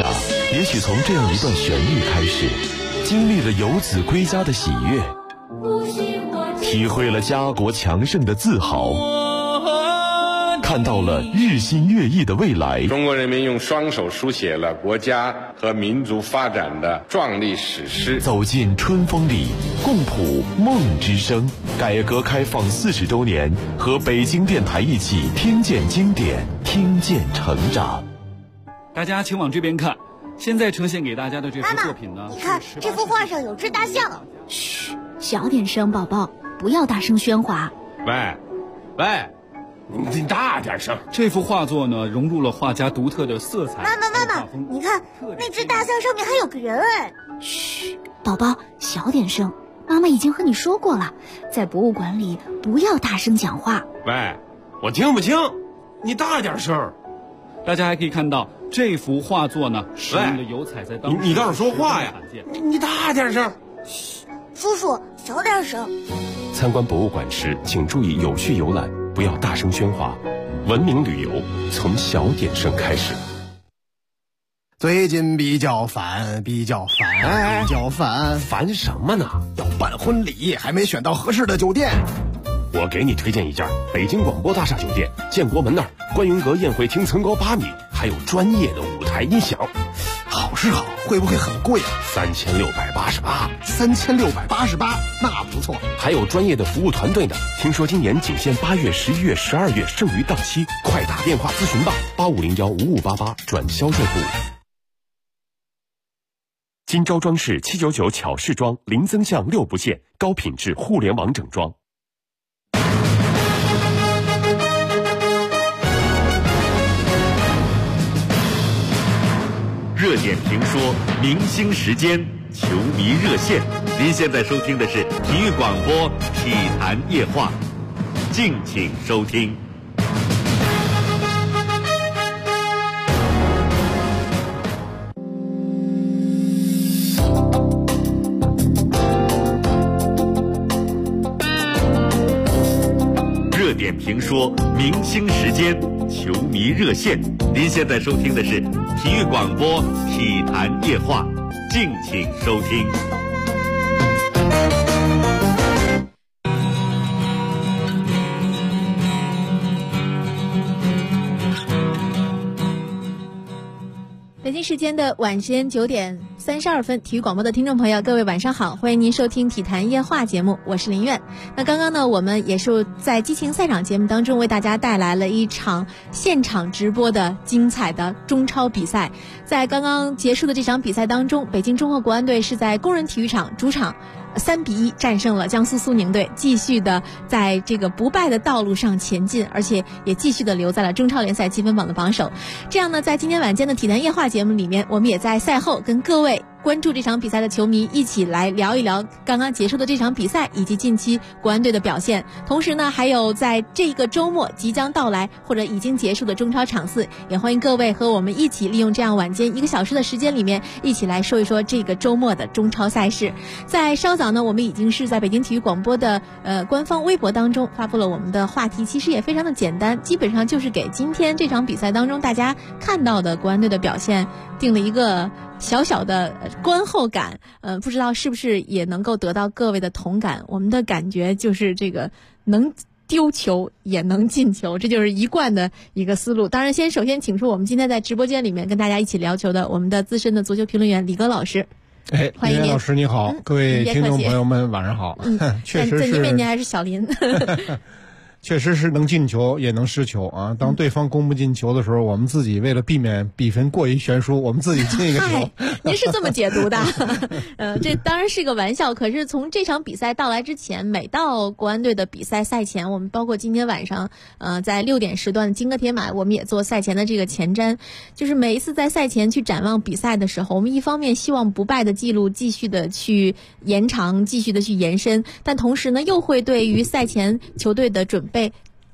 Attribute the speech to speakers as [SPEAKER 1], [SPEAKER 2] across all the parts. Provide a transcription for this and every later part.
[SPEAKER 1] 也许从这样一段旋律开始，经历了游子归家的喜悦，体会了家国强盛的自豪，看到了日新月异的未来。
[SPEAKER 2] 中国人民用双手书写了国家和民族发展的壮丽史诗。
[SPEAKER 1] 走进春风里，共谱梦之声。改革开放40周年，和北京电台一起听见经典，听见成长。
[SPEAKER 3] 大家请往这边看，现在呈现给大家的这幅作品呢，
[SPEAKER 4] 你看这幅画上有只大象。
[SPEAKER 5] 嘘，小点声，宝宝，不要大声喧哗。
[SPEAKER 6] 喂，你大点声。
[SPEAKER 3] 这幅画作呢，融入了画家独特的色彩。
[SPEAKER 4] 妈妈，你看那只大象上面还有个人哎。
[SPEAKER 5] 嘘，宝宝，小点声。妈妈已经和你说过了，在博物馆里不要大声讲话。
[SPEAKER 6] 喂，我听不清，你大点声。
[SPEAKER 3] 大家还可以看到这幅画作呢，使用的油彩在当时
[SPEAKER 6] 你倒是说话呀！你大点声。
[SPEAKER 4] 嘘，叔叔小点声。
[SPEAKER 7] 参观博物馆时，请注意有序游览，不要大声喧哗。文明旅游从小点声开始。
[SPEAKER 8] 最近比较烦，
[SPEAKER 7] 烦什么呢？
[SPEAKER 8] 要办婚礼，还没选到合适的酒店。
[SPEAKER 7] 我给你推荐一家北京广播大厦酒店，建国门那儿，观云阁宴会厅层高8米，还有专业的舞台音响。
[SPEAKER 8] 好是好，会不会很贵啊
[SPEAKER 7] ？3688。
[SPEAKER 8] 3688，那不错。
[SPEAKER 7] 还有专业的服务团队呢。听说今年仅限8月、11月、12月，剩余档期，快打电话咨询吧，85015588转销售部。金招装饰799巧饰装，零增项6不限，高品质互联网整装。
[SPEAKER 9] 热点评说，明星时间，球迷热线。您现在收听的是体育广播体坛夜话，敬请收听。热点评说，明星时间，球迷热线。您现在收听的是体育广播体坛夜话，敬请收听。
[SPEAKER 10] 北京时间的晚间9点32分，体育广播的听众朋友，各位晚上好，欢迎您收听体坛夜话节目，我是林苑。那刚刚呢，我们也是在激情赛场节目当中为大家带来了一场现场直播的精彩的中超比赛。在刚刚结束的这场比赛当中，北京中赫国安队是在工人体育场主场3-1战胜了江苏苏宁队，继续的在这个不败的道路上前进，而且也继续的留在了中超联赛积分榜的榜首。这样呢，在今天晚间的体坛夜话节目里面，我们也在赛后跟各位关注这场比赛的球迷一起来聊一聊刚刚结束的这场比赛以及近期国安队的表现。同时呢，还有在这个周末即将到来或者已经结束的中超场次，也欢迎各位和我们一起利用这样晚间1个小时的时间里面，一起来说一说这个周末的中超赛事。在稍早呢，我们已经是在北京体育广播的官方微博当中发布了我们的话题，其实也非常的简单，基本上就是给今天这场比赛当中大家看到的国安队的表现定了一个小小的观后感。不知道是不是也能够得到各位的同感。我们的感觉就是这个能丢球也能进球，这就是一贯的一个思路。当然首先请出我们今天在直播间里面跟大家一起聊球的我们的资深的足球评论员李戈老师。欢迎您，
[SPEAKER 11] 老师你好，各位听众朋友们晚上好。确实是
[SPEAKER 10] 在您面前还是小林。
[SPEAKER 11] 确实是能进球也能失球啊！当对方攻不进球的时候，我们自己为了避免比分过于悬殊，我们自己进一个球。
[SPEAKER 10] 您是这么解读的？这当然是个玩笑。可是从这场比赛到来之前，每到国安队的比赛赛前，我们包括今天晚上，在6点时段金戈铁马，我们也做赛前的这个前瞻。就是每一次在赛前去展望比赛的时候，我们一方面希望不败的记录继续的去延长，继续的去延伸，但同时呢，又会对于赛前球队的准备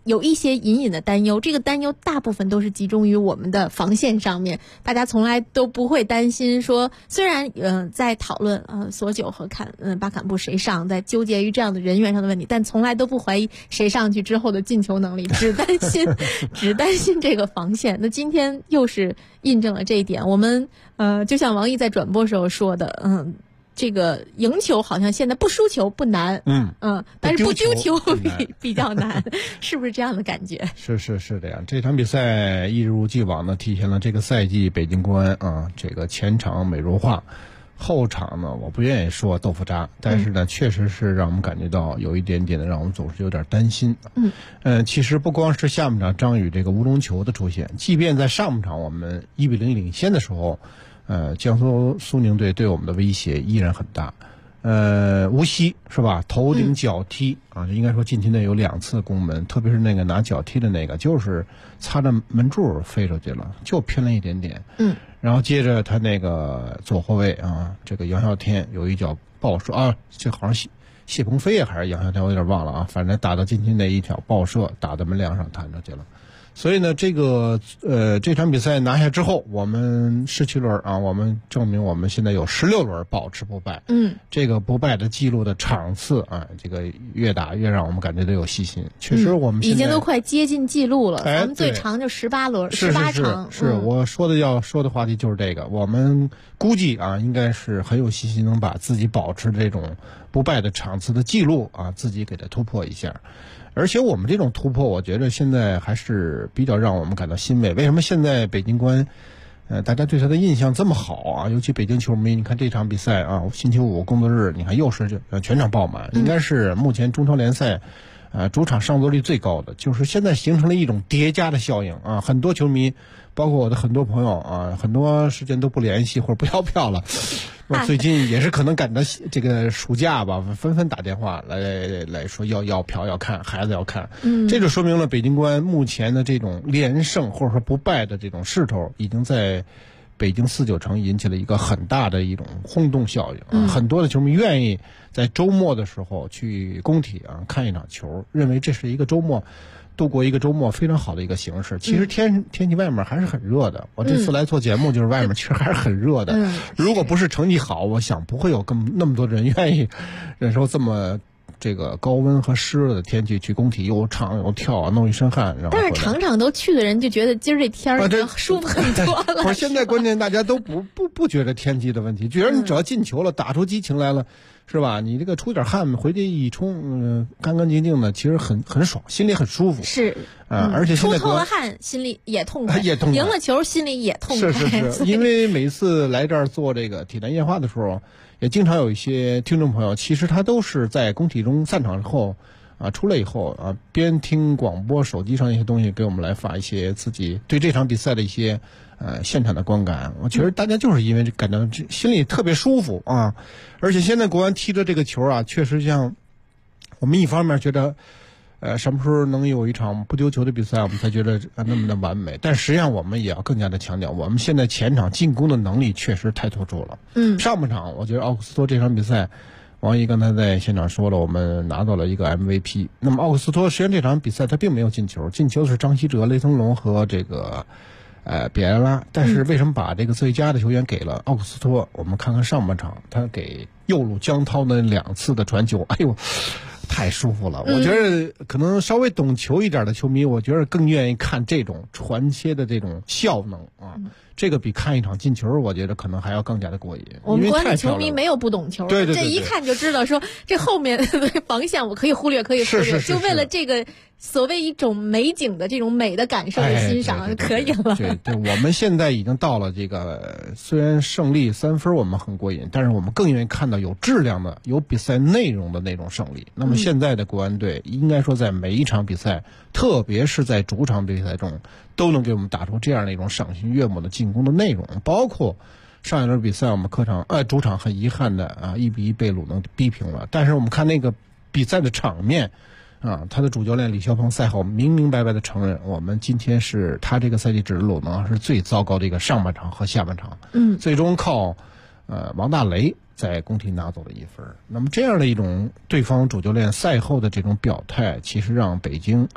[SPEAKER 10] 有一些隐隐的担忧，这个担忧大部分都是集中于我们的防线上面，大家从来都不会担心说，虽然在讨论索九和巴坎布谁上，在纠结于这样的人员上的问题，但从来都不怀疑谁上去之后的进球能力，只担心这个防线。那今天又是印证了这一点。我们就像王毅在转播时候说的，这个赢球好像现在不输球不难，但是不丢球比较难，是不是这样的感觉？
[SPEAKER 11] 是这样。这场比赛一如既往的体现了这个赛季北京国安这个前场美如画，后场呢我不愿意说豆腐渣，但是呢确实是让我们感觉到有一点点的让我们总是有点担心。其实不光是下半场张宇这个乌龙球的出现，即便在上半场我们1-0领先的时候，江苏苏宁队对我们的威胁依然很大。无锡是吧？头顶脚踢应该说近期内有2次攻门，特别是那个拿脚踢的那个，就是擦着门柱飞出去了，就偏了一点点。然后接着他那个左后卫这个杨啸天有一脚爆射这好像谢鹏飞还是杨啸天，我有点忘了反正打到近期内一脚爆射，打到门梁上弹出去了。所以呢，这场比赛拿下之后，我们17轮我们证明我们现在有16轮保持不败。这个不败的记录的场次这个越打越让我们感觉到有信心。确实，我们现在
[SPEAKER 10] 已经都快接近记录了。咱们最长就18轮，18场。
[SPEAKER 11] 是我要说的话题就是这个。我们估计应该是很有信心能把自己保持这种不败的场次的记录自己给它突破一下。而且我们这种突破，我觉得现在还是比较让我们感到欣慰。为什么现在北京国安，大家对他的印象这么好尤其北京球迷，你看这场比赛星期五工作日，你看又是全场爆满，应该是目前中超联赛主场上座率最高的，就是现在形成了一种叠加的效应很多球迷，包括我的很多朋友很多时间都不联系或者不要票了。我最近也是可能赶到这个暑假吧，纷纷打电话来说要票要看，孩子要看。这就说明了北京国安目前的这种连胜或者说不败的这种势头，已经在北京4-9城引起了一个很大的一种轰动效应。很多的球迷愿意在周末的时候去工体看一场球，认为这是一个周末度过一个周末非常好的一个形式。其实天气外面还是很热的，我这次来做节目就是外面其实还是很热的。如果不是成绩好，我想不会有那么多人愿意忍受这么这个高温和湿热的天气去工体又唱又跳弄一身汗。
[SPEAKER 10] 但是场场都去的人就觉得今儿这天舒服很多了。
[SPEAKER 11] 不是，现在关键大家都不觉得天气的问题，觉得你只要进球了，打出激情来了，是吧？你这个出点汗回去一冲，干干净净的，其实很爽，心里很舒服。
[SPEAKER 10] 是
[SPEAKER 11] 而且现在
[SPEAKER 10] 出透了汗，心里也痛快，赢了球心里也痛快。
[SPEAKER 11] 是，因为每次来这儿做这个体坛夜话的时候，也经常有一些听众朋友，其实他都是在工体中散场之后出来以后边听广播，手机上一些东西给我们来发一些自己对这场比赛的一些现场的观感。我觉得大家就是因为感到心里特别舒服而且现在国安踢的这个球确实像我们一方面觉得什么时候能有一场不丢球的比赛，我们才觉得那么的完美。但实际上我们也要更加的强调，我们现在前场进攻的能力确实太突出了。上半场我觉得奥克斯托这场比赛，王毅刚才在现场说了，我们拿到了一个 MVP。那么奥克斯托实际上这场比赛他并没有进球，进球的是张稀哲、雷腾龙和这个比埃拉。但是为什么把这个最佳的球员给了奥克斯托？我们看看上半场他给右路江涛的2次的传球，哎呦太舒服了。我觉得可能稍微懂球一点的球迷，我觉得更愿意看这种传切的这种效能这个比看一场进球，我觉得可能还要更加的过瘾。
[SPEAKER 10] 我们国安的球迷没有不懂球，
[SPEAKER 11] 对，
[SPEAKER 10] 这一看就知道说这后面的防线我可以忽略，
[SPEAKER 11] 是
[SPEAKER 10] 就为了这个所谓一种美景的这种美的感受的欣赏可以了。
[SPEAKER 11] 对，我们现在已经到了这个虽然胜利3分我们很过瘾，但是我们更愿意看到有质量的、有比赛内容的那种胜利。那么现在的国安队应该说在每一场比赛，特别是在主场比赛中，都能给我们打出这样的一种赏心悦目的进攻的内容。包括上一轮比赛我们主场很遗憾的1-1被鲁能逼平了，但是我们看那个比赛的场面他的主教练李霄鹏赛后明明白白的承认，我们今天是他这个赛季指的鲁能是最糟糕的一个上半场和下半场。最终靠王大雷在工体拿走了1分。那么这样的一种对方主教练赛后的这种表态，其实让北京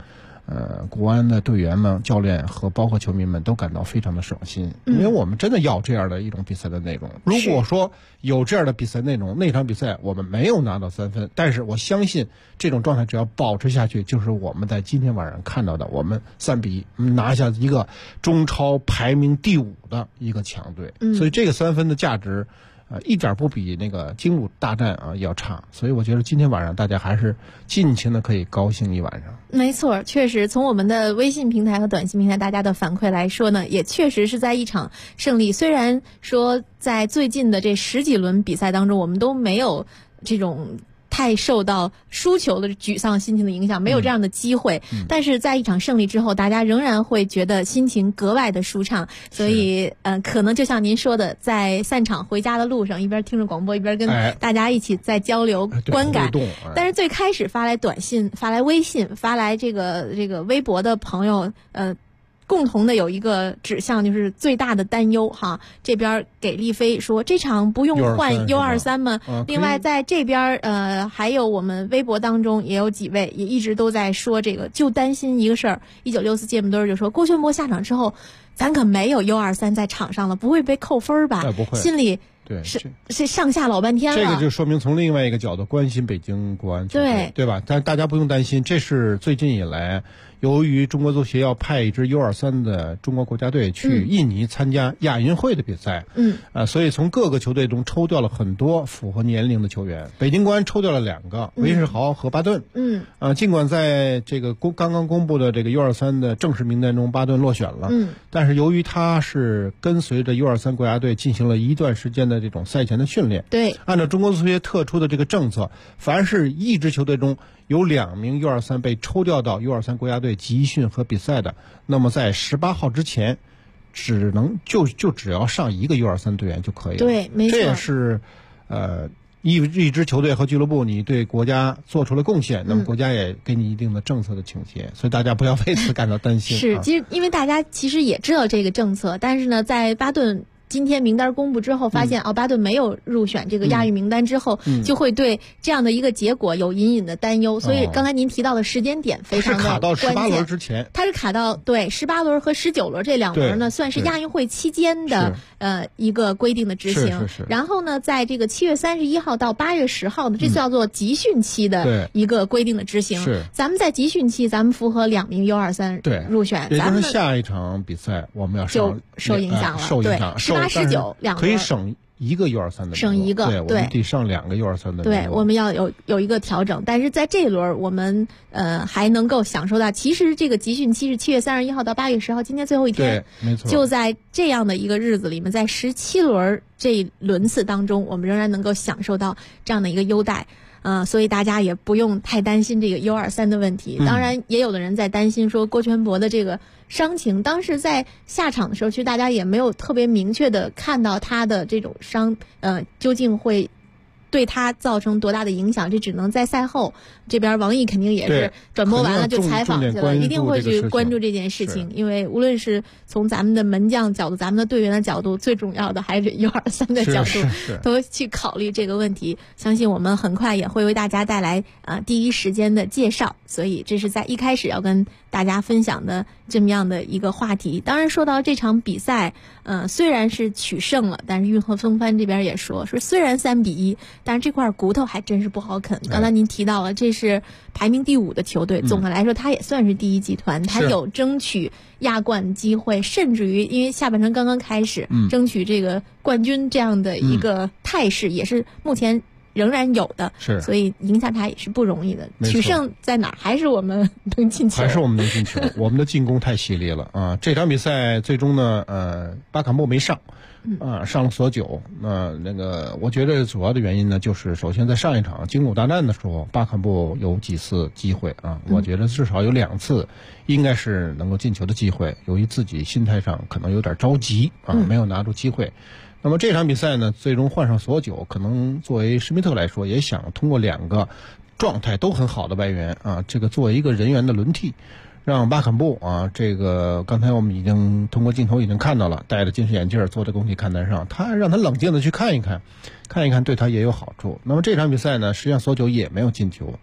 [SPEAKER 11] 国安的队员们、教练和包括球迷们都感到非常的爽心，因为我们真的要这样的一种比赛的内容。如果说有这样的比赛内容，那场比赛我们没有拿到3分，但是我相信这种状态只要保持下去，就是我们在今天晚上看到的，我们3比1拿下一个中超排名第5的一个强队，所以这个3分的价值。一点不比那个京鲁大战要差，所以我觉得今天晚上大家还是尽情的可以高兴一晚上。
[SPEAKER 10] 没错，确实从我们的微信平台和短信平台大家的反馈来说呢，也确实是在一场胜利。虽然说在最近的这10几轮比赛当中，我们都没有这种太受到输球的沮丧心情的影响，没有这样的机会，但是在一场胜利之后，大家仍然会觉得心情格外的舒畅，所以可能就像您说的，在散场回家的路上，一边听着广播，一边跟大家一起在交流观感。但是最开始发来短信、发来微信、发来这个微博的朋友，共同的有一个指向，就是最大的担忧哈。这边给力飞说这场不用换 U23 吗？另外在这边还有我们微博当中也有几位也一直都在说这个，就担心一个事儿。1964节目墩就说郭全博下场之后，咱可没有 U23 在场上了，不会被扣分吧？
[SPEAKER 11] 不会，
[SPEAKER 10] 心里。
[SPEAKER 11] 对，
[SPEAKER 10] 是上下老半天了。
[SPEAKER 11] 这个就说明从另外一个角度关心北京国安球队，对吧？但大家不用担心，这是最近以来，由于中国足协要派一支 U23 的中国国家队去印尼参加亚运会的比赛，所以从各个球队中抽调了很多符合年龄的球员。北京国安抽调了2个，韦世豪和巴顿。尽管在这个刚刚公布的这个 U23 的正式名单中，巴顿落选了，但是由于他是跟随着 U23 国家队进行了一段时间的这种赛前的训练，
[SPEAKER 10] 对，
[SPEAKER 11] 按照中国足协特殊的这个政策，凡是一支球队中有2名 U23 被抽调到 U23 国家队集训和比赛的，那么在18号之前，只要上1个 U23 队员就可以了。
[SPEAKER 10] 对，没错，
[SPEAKER 11] 这也是一支球队和俱乐部你对国家做出了贡献，那么国家也给你一定的政策的倾斜，所以大家不要为此感到担心。
[SPEAKER 10] 是，其实因为大家其实也知道这个政策，但是呢，在巴顿今天名单公布之后，发现巴顿没有入选这个亚运名单之后，就会对这样的一个结果有隐隐的担忧。所以刚才您提到的时间点非常的关键。
[SPEAKER 11] 它是卡到18轮之前。
[SPEAKER 10] 它是卡到18轮和19轮这2轮呢，算是亚运会期间的一个规定的执行。然后呢，在这个7月31号到8月10号呢，这叫做集训期的一个规定的执行。咱们在集训期，咱们符合2名 U23 入选，
[SPEAKER 11] 也就是下一场比赛我们要
[SPEAKER 10] 就受影响了，
[SPEAKER 11] 受影响。
[SPEAKER 10] 18、19两个
[SPEAKER 11] 可以省1个 U23 的，
[SPEAKER 10] 省1个，
[SPEAKER 11] 对，我们得上2个 U23 的。
[SPEAKER 10] 对，我们要有一个调整，但是在这一轮我们还能够享受到，其实这个集训期是7月31号到8月10号，今天最后一天，
[SPEAKER 11] 对，没错，
[SPEAKER 10] 就在这样的一个日子里面，在17轮这轮次当中，我们仍然能够享受到这样的一个优待。所以大家也不用太担心这个 U23 的问题。当然，也有的人在担心说郭全博的这个伤情。当时在下场的时候，其实大家也没有特别明确的看到他的这种伤，究竟会对他造成多大的影响，这只能在赛后。这边王毅肯定也是转播完了就采访去了，一定会去关注这件事情，因为无论是从咱们的门将角度，咱们的队员的角度，最重要的还是U23的角度，都去考虑这个问题。相信我们很快也会为大家带来第一时间的介绍，所以这是在一开始要跟大家分享的这么样的一个话题。当然说到这场比赛，虽然是取胜了，但是运河风帆这边也说虽然3比1，但是这块骨头还真是不好啃。刚才您提到了，这是排名第5的球队，总的来说他也算是第一集团，他有争取亚冠机会，甚至于因为下半程刚刚开始，争取这个冠军这样的一个态势也是目前仍然有的，所以赢下他也是不容易的。取胜在哪儿？还是我们能进球，
[SPEAKER 11] 还是我们能进球。我们的进攻太犀利了啊！这场比赛最终呢，巴坎布没上。上了索9。那个我觉得主要的原因呢，就是首先在上一场京鲁大战的时候，巴坎布有几次机会啊，我觉得至少有2次应该是能够进球的机会，由于自己心态上可能有点着急啊，没有拿住机会。那么这场比赛呢，最终换上索9，可能作为施密特来说，也想通过2个状态都很好的外援啊，这个作为一个人员的轮替。让巴坎布啊，这个刚才我们已经通过镜头已经看到了，戴着近视眼镜坐在工体看台上，让他冷静的去看一看对他也有好处。那么这场比赛呢，实际上索9也没有进球，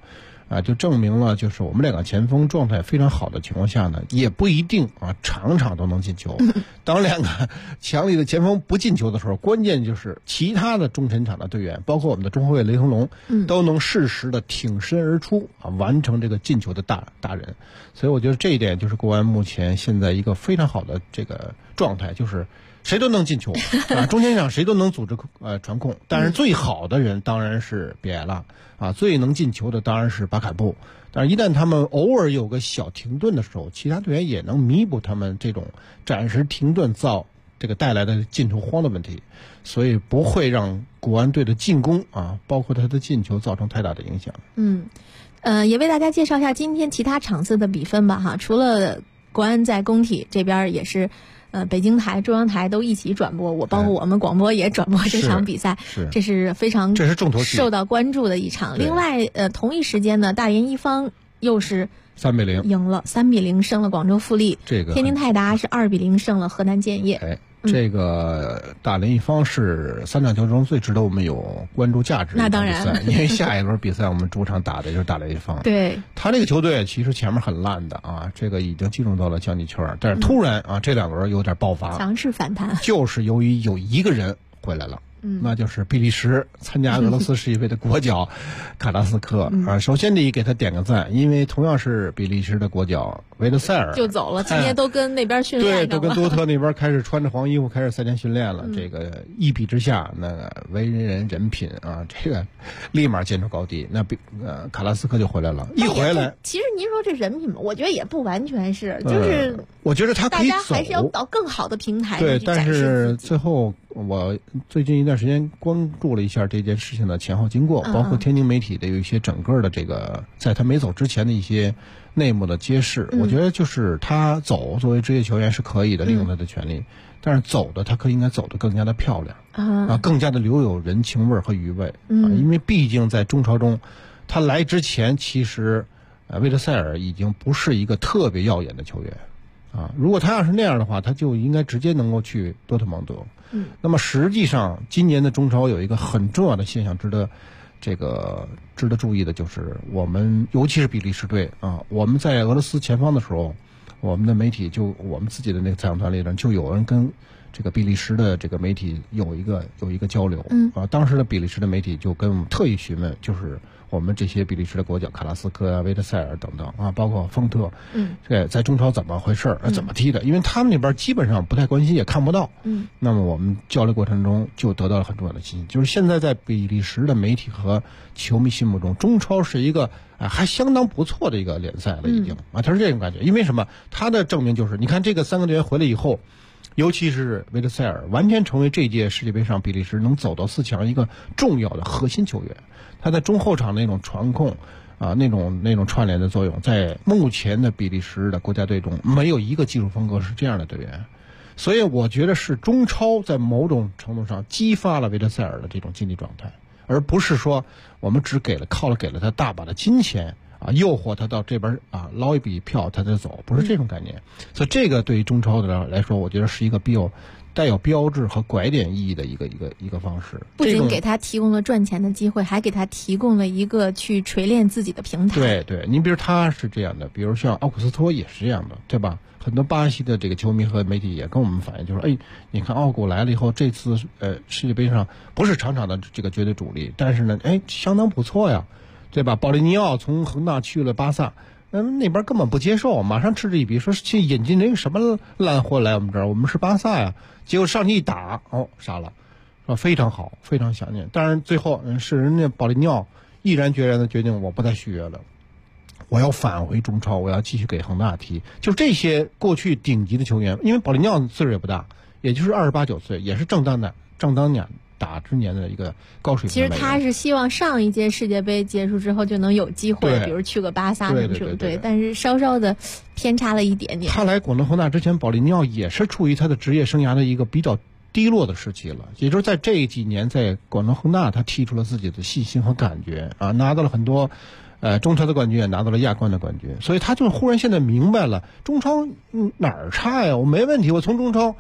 [SPEAKER 11] 就证明了就是我们两个前锋状态非常好的情况下呢，也不一定场场都能进球。当两个强力的前锋不进球的时候，关键就是其他的中前场的队员，包括我们的中后卫雷腾龙，都能适时的挺身而出完成这个进球的大人。所以我觉得这一点就是国安目前现在一个非常好的这个状态，就是谁都能进球中前场谁都能组织传控，但是最好的人当然是比埃拉最能进球的当然是巴坎布。但是一旦他们偶尔有个小停顿的时候，其他队员也能弥补他们这种暂时停顿这个带来的进球荒的问题，所以不会让国安队的进攻包括他的进球造成太大的影响。
[SPEAKER 10] 也为大家介绍一下今天其他场次的比分吧哈。除了国安在工体这边也是北京台、中央台都一起转播，包括我们广播也转播这场比赛，这是非常受到关注的一场。另外同一时间呢，大连一方又是
[SPEAKER 11] 3-0
[SPEAKER 10] 赢了，3-0胜了广州富力。
[SPEAKER 11] 这个
[SPEAKER 10] 天津泰达是2-0胜了河南建业。
[SPEAKER 11] 这个大连一方是3场球中最值得我们有关注价值的
[SPEAKER 10] 那当然，
[SPEAKER 11] 因为下一轮比赛我们主场打的就是大连一方。
[SPEAKER 10] 对，
[SPEAKER 11] 他这个球队其实前面很烂的这个已经进入到了降级圈，但是突然这2轮有点爆发，
[SPEAKER 10] 强势反弹，
[SPEAKER 11] 就是由于有一个人回来了。那就是比利时参加俄罗斯世界杯的国脚卡拉斯科首先得给他点个赞，因为同样是比利时的国脚维德塞尔
[SPEAKER 10] 就走了，今年都跟那边训练
[SPEAKER 11] 对，都跟多特那边开始穿着黄衣服开始赛前训练了。这个一比之下，那个为人品这个立马见出高低。那卡拉斯科就回来了，一回来，
[SPEAKER 10] 其实您说这人品，我觉得也不完全是，就是
[SPEAKER 11] 我觉得他可以走，
[SPEAKER 10] 大家还是要到更好的平台
[SPEAKER 11] 对，但是最后我最近一段时间关注了一下这件事情的前后经过，包括天津媒体的有一些整个的这个在他没走之前的一些内幕的揭示。我觉得就是他走作为职业球员是可以的，利用他的权利，但是走的他应该走得更加的漂亮更加的留有人情味和余味因为毕竟在中超中他来之前，其实维德塞尔已经不是一个特别耀眼的球员如果他要是那样的话，他就应该直接能够去多特蒙德。那么实际上今年的中超有一个很重要的现象值得注意的，就是我们尤其是比利时队我们在俄罗斯前方的时候，我们的媒体我们自己的那个采访团里呢，就有人跟这个比利时的这个媒体有一个交流当时的比利时的媒体就跟我们特意询问，就是我们这些比利时的国脚卡拉斯科维德塞尔等等包括丰特在中超怎么回事怎么踢的，因为他们那边基本上不太关心也看不到那么我们交流过程中就得到了很重要的信息，就是现在在比利时的媒体和球迷心目中，中超是一个还相当不错的一个联赛了已经他是这种感觉。因为什么？他的证明就是你看这个3个队员回来以后，尤其是维德塞尔完全成为这届世界杯上比利时能走到4强一个重要的核心球员。他在中后场那种传控那种串联的作用，在目前的比利时的国家队中没有一个技术风格是这样的队员。所以我觉得是中超在某种程度上激发了维德塞尔的这种竞技状态，而不是说我们只给了他大把的金钱诱惑他到这边捞一笔票他再走，不是这种概念。所以这个对于中超的来说，我觉得是一个带有标志和拐点意义的一个方式。
[SPEAKER 10] 不仅给他提供了赚钱的机会，还给他提供了一个去锤炼自己的平台。
[SPEAKER 11] 对，您比如他是这样的，比如像奥古斯托也是这样的，对吧？很多巴西的这个球迷和媒体也跟我们反映，就是你看奥古来了以后，这次世界杯上不是场场的这个绝对主力，但是呢相当不错呀，对吧？保利尼奥从恒大去了巴萨，那边根本不接受，马上嗤之以鼻，说去引进那个什么烂货来我们这儿，我们是巴萨呀。结果上去一打傻了，说非常好，非常想念。当然最后是人家保利尼奥毅然决然的决定，我不再续约了，我要返回中超，我要继续给恒大踢。就这些过去顶级的球员，因为保利尼奥岁数也不大，也就是28、9岁，也是正当年打之年的一个高水平。
[SPEAKER 10] 其实他是希望上一届世界杯结束之后就能有机会，比如去个巴萨什么对，但是稍稍的偏差了一点点。
[SPEAKER 11] 他来广东恒大之前，保利尼奥也是处于他的职业生涯的一个比较低落的时期了，也就是在这几年在广东恒大，他踢出了自己的信心和感觉拿到了很多中超的冠军，也拿到了亚冠的冠军，所以他就忽然现在明白了中超哪儿差呀？我没问题，我从中超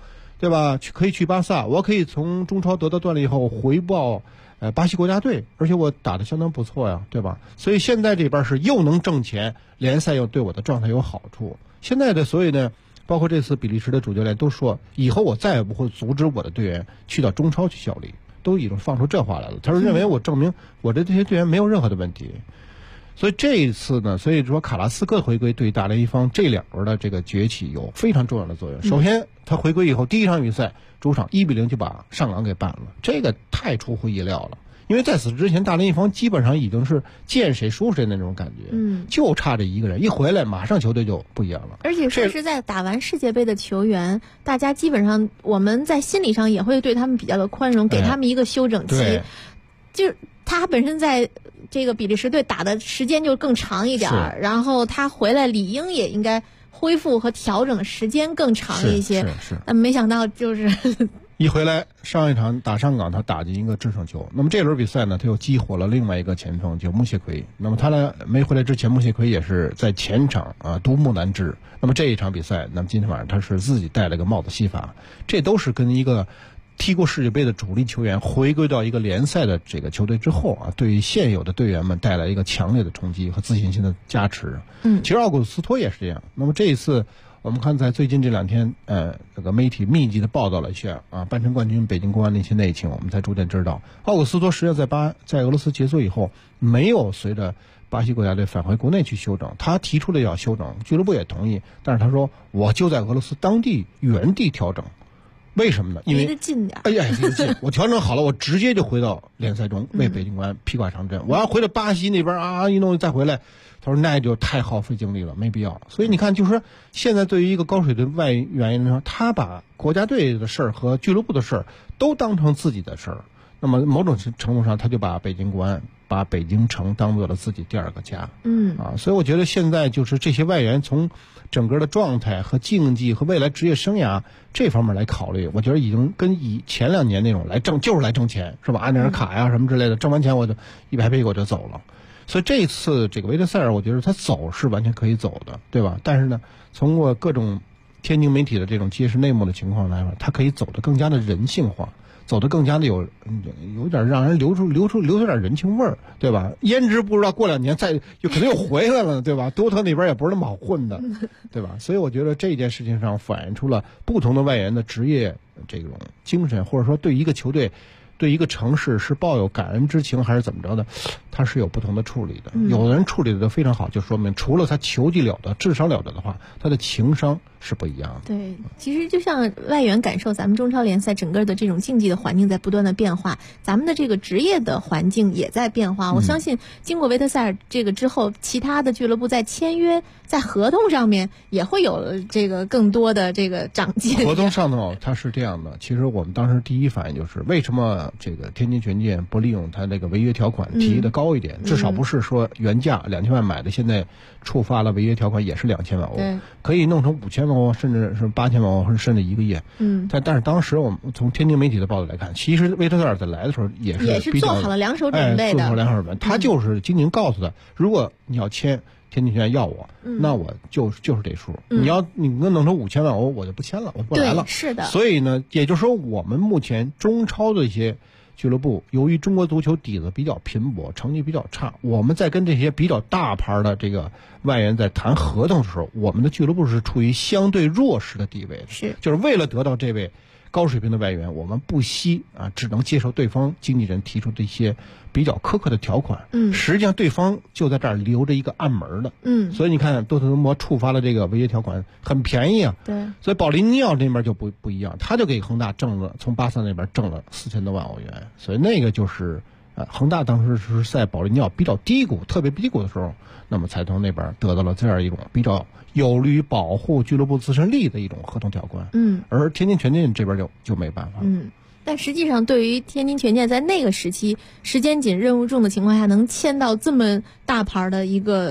[SPEAKER 11] 对吧？可以去巴萨，我可以从中超得到锻炼以后回报巴西国家队，而且我打得相当不错呀，对吧？所以现在这边是又能挣钱，联赛又对我的状态有好处。现在的所以呢，包括这次比利时的主教练都说，以后我再也不会阻止我的队员去到中超去效力，都已经放出这话来了。他说认为我证明我这些队员没有任何的问题。所以这一次呢，所以说卡拉斯克回归对大连一方这两轮的这个崛起有非常重要的作用。首先，他回归以后第一场比赛主场1-0就把上港给办了，这个太出乎意料了。因为在此之前，大连一方基本上已经是见谁输谁那种感觉，就差这一个人一回来，马上球队就不一样了。
[SPEAKER 10] 而且说实在，打完世界杯的球员，大家基本上我们在心理上也会对他们比较的宽容，给他们一个休整期。就是他本身在这个比利时队打的时间就更长一点，然后他回来理应也应该恢复和调整时间更长一些。但没想到就是
[SPEAKER 11] 一回来上一场打上港，他打进一个制胜球。那么这轮比赛呢，他又激活了另外一个前锋，就穆谢奎。那么他呢没回来之前，穆谢奎也是在前场独木难支。那么这一场比赛，那么今天晚上他是自己戴了个帽子戏法，这都是跟一个踢过世界杯的主力球员回归到一个联赛的这个球队之后对于现有的队员们带来一个强烈的冲击和自信心的加持。其实奥古斯托也是这样。那么这一次我们看在最近这2天这个媒体密集的报道了一下半程冠军北京国安的一些内情，我们才逐渐知道奥古斯托实际上在俄罗斯结束以后没有随着巴西国家队返回国内去休整，他提出了要休整，俱乐部也同意，但是他说我就在俄罗斯当地原地调整。为什么呢？因为
[SPEAKER 10] 离得近点。
[SPEAKER 11] 离得近。我调整好了，我直接就回到联赛中为北京国安披挂上阵。我要回到巴西那边一弄再回来，他说那就太耗费精力了，没必要。所以你看，就是说现在对于一个高水平外援来说，他把国家队的事儿和俱乐部的事儿都当成自己的事儿。那么某种程度上，他就把北京国安、把北京城当做了自己第二个家。所以我觉得现在就是这些外援从整个的状态和竞技和未来职业生涯这方面来考虑，我觉得已经跟前2年那种就是来挣钱，是吧？按点卡呀什么之类的，挣完钱我就一拍屁股我就走了。所以这一次这个维特塞尔，我觉得他走是完全可以走的，对吧？但是呢，从过各种天津媒体的这种揭示内幕的情况来说，他可以走得更加的人性化。走得更加的有点让人留出点人情味儿，对吧？焉知不知道过2年再就可能又回来了，对吧？多特那边也不是那么好混的，对吧？所以我觉得这件事情上反映出了不同的外援的职业这种精神，或者说对一个球队、对一个城市是抱有感恩之情还是怎么着的，他是有不同的处理的。有的人处理的非常好，就说明除了他球技了得、智商了得的话，他的情商是不一样的。
[SPEAKER 10] 对，其实就像外援感受咱们中超联赛整个的这种竞技的环境在不断的变化，咱们的这个职业的环境也在变化。我相信经过维特塞尔这个之后，其他的俱乐部在签约、在合同上面也会有这个更多的这个长进。
[SPEAKER 11] 合同上头它是这样的，其实我们当时第一反应就是为什么这个天津权健不利用他这个违约条款提的高一点，至少不是说原价2000万买的，现在触发了违约条款也是2000万欧，可以弄成5000万欧，甚至是8000万欧，甚至1个亿。但是当时我们从天津媒体的报道来看，其实维特塞尔在来的时候也是
[SPEAKER 10] 做好了2手准备的，
[SPEAKER 11] 做好2手准备。他就是经纪人告诉他，如果你要签天津权健要我，那我就是这数。你能弄成5000万欧，我就不签了，我不来了。
[SPEAKER 10] 是的。
[SPEAKER 11] 所以呢，也就是说，我们目前中超的一些俱乐部，由于中国足球底子比较贫瘠，成绩比较差，我们在跟这些比较大牌的这个外援在谈合同的时候，我们的俱乐部是处于相对弱势的地位的。
[SPEAKER 10] 是，
[SPEAKER 11] 就是为了得到这位高水平的外援，我们不惜只能接受对方经纪人提出的一些比较苛刻的条款。实际上对方就在这儿留着一个暗门的。所以你看多特蒙德触发了这个违约条款，很便宜啊。
[SPEAKER 10] 对。
[SPEAKER 11] 所以保利尼奥这边就不一样，他就给恒大从巴萨那边挣了4000多万欧元。所以那个就是恒大当时是在保利尼奥比较低谷、特别低谷的时候，那么才从那边得到了这样一种比较有利于保护俱乐部自身利益的一种合同条款。而天津权健这边就没办法。
[SPEAKER 10] 但实际上，对于天津权健在那个时期时间紧、任务重的情况下，能签到这么大牌的一个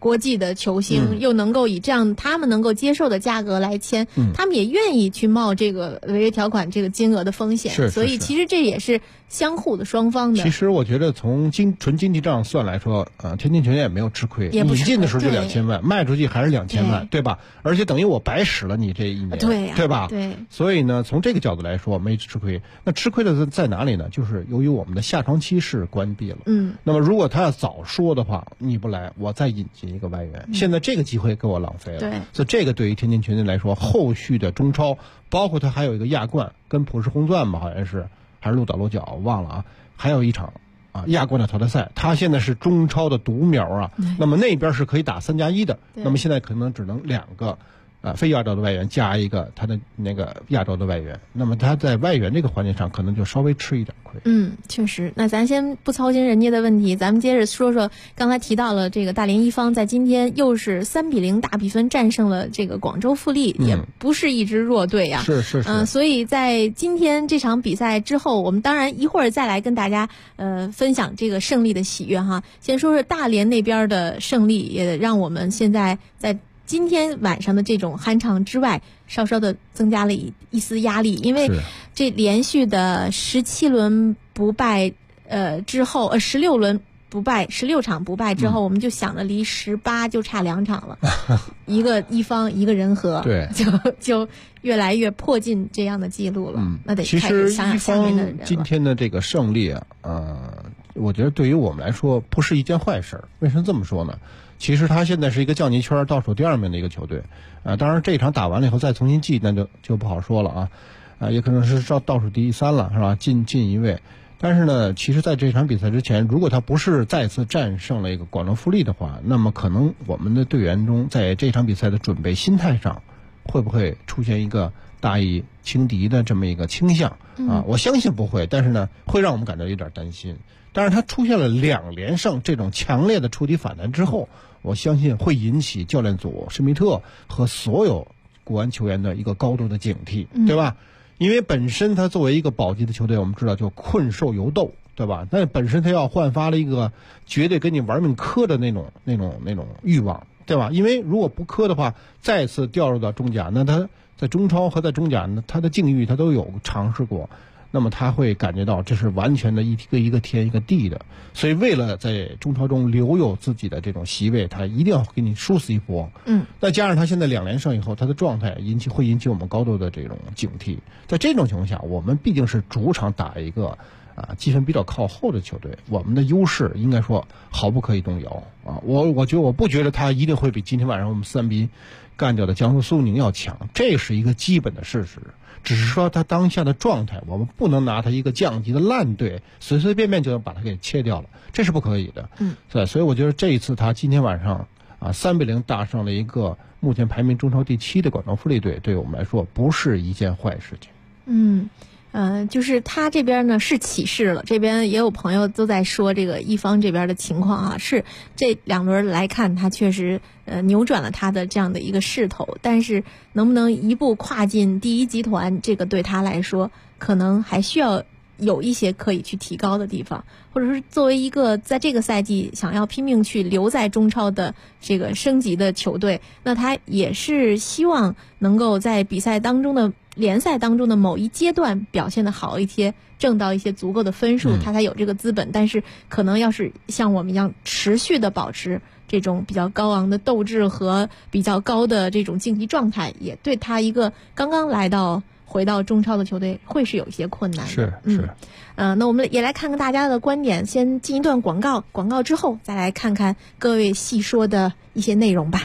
[SPEAKER 10] 国际的球星，又能够以这样他们能够接受的价格来签，他们也愿意去冒这个违约条款这个金额的风险，所以其实这也是相互的双方的。
[SPEAKER 11] 其实我觉得从纯经济账算来说，天津权健也没有吃亏，你进的时候就2000万，卖出去还是2000万，对吧？而且等于我白使了你这一年，对吧？
[SPEAKER 10] 对。
[SPEAKER 11] 所以呢，从这个角度来说，没吃亏。那吃亏的在哪里呢？就是由于我们的下窗期是关闭了。那么如果他要早说的话，你不来，我再引进一个外援。现在这个机会给我浪费了。
[SPEAKER 10] 对。
[SPEAKER 11] 所以这个对于天津权健来说，后续的中超，包括他还有一个亚冠，跟普世红钻吧，好像是还是鹿岛鹿角，忘了啊。还有一场亚冠的淘汰赛，他现在是中超的独苗啊。那么那边是可以打3+1的，那么现在可能只能2个。非亚洲的外援加一个他的那个亚洲的外援，那么他在外援这个环节上可能就稍微吃一点亏。
[SPEAKER 10] 确实。那咱先不操心人家的问题，咱们接着说说刚才提到了这个大连一方在今天又是3-0大比分战胜了这个广州富力，也不是一支弱队啊。
[SPEAKER 11] 是。
[SPEAKER 10] 所以在今天这场比赛之后，我们当然一会儿再来跟大家分享这个胜利的喜悦哈。先说说大连那边的胜利，也让我们现在在今天晚上的这种酣畅之外，稍稍的增加了一丝压力，因为这连续的17轮不败之后16轮不败16场不败之后，我们就想着离18就差2场了，一方一个人和，
[SPEAKER 11] 对，
[SPEAKER 10] 就越来越迫近这样的记录了。那得
[SPEAKER 11] 其实
[SPEAKER 10] 开始想想下面的人了。
[SPEAKER 11] 今天的这个胜利我觉得对于我们来说不是一件坏事。为什么这么说呢？其实他现在是一个降级圈倒数第2名的一个球队，当然这一场打完了以后再重新记，那就不好说了也可能是倒数第3了，是吧？进一位。但是呢，其实在这场比赛之前，如果他不是再次战胜了一个广州富力的话，那么可能我们的队员中在这场比赛的准备心态上，会不会出现一个大意轻敌的这么一个倾向我相信不会，但是呢，会让我们感到有点担心。但是他出现了2连胜这种强烈的触底反弹之后，我相信会引起教练组施密特和所有国安球员的一个高度的警惕，对吧？因为本身他作为一个保级的球队，我们知道就困兽犹斗，对吧？但本身他要焕发了一个绝对跟你玩命磕的那种欲望，对吧？因为如果不磕的话，再次掉入到中甲，那他在中超和在中甲呢，他的境遇他都有尝试过。那么他会感觉到这是完全的一个天一个地的，所以为了在中超中留有自己的这种席位，他一定要给你殊死一搏。再加上他现在2连胜以后，他的状态会引起我们高度的这种警惕。在这种情况下，我们毕竟是主场打一个积分比较靠后的球队，我们的优势应该说毫不可以动摇我不觉得他一定会比今天晚上我们3-1干掉的江苏苏宁要强，这是一个基本的事实。只是说他当下的状态，我们不能拿他一个降级的烂队随随便便就能把他给切掉了，这是不可以的。对，所以我觉得这一次他今天晚上3-0打上了一个目前排名中超第7的广州富力队，对我们来说不是一件坏事情。
[SPEAKER 10] 就是他这边呢是起势了，这边也有朋友都在说这个一方这边的情况是这2轮来看，他确实扭转了他的这样的一个势头，但是能不能一步跨进第一集团，这个对他来说可能还需要有一些可以去提高的地方，或者是作为一个在这个赛季想要拼命去留在中超的这个升级的球队，那他也是希望能够在比赛当中的联赛当中的某一阶段表现得好一些，挣到一些足够的分数，他才有这个资本。但是可能要是像我们一样持续的保持这种比较高昂的斗志和比较高的这种竞技状态，也对他一个刚刚回到中超的球队会是有一些困难的。
[SPEAKER 11] 是。
[SPEAKER 10] 那我们也来看看大家的观点，先进一段广告之后再来看看各位细说的一些内容吧。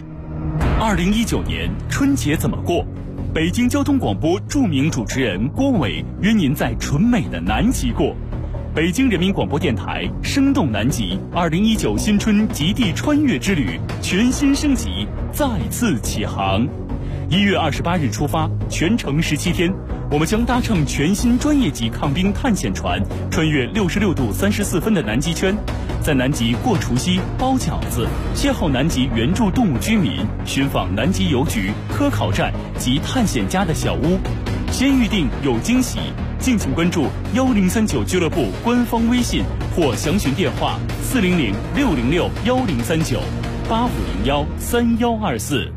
[SPEAKER 12] 2019年春节怎么过？北京交通广播著名主持人郭伟约您在纯美的南极过。北京人民广播电台生动南极2019新春极地穿越之旅全新升级，再次起航。1月28日出发，全程17天，我们将搭乘全新专业级抗冰探险船，穿越66度34分的南极圈，在南极过除夕、包饺子，邂逅南极原住动物居民，寻访南极邮局、科考站及探险家的小屋。先预定有惊喜，敬请关注1039俱乐部官方微信或详询电话400-606-1039。 8501-3124。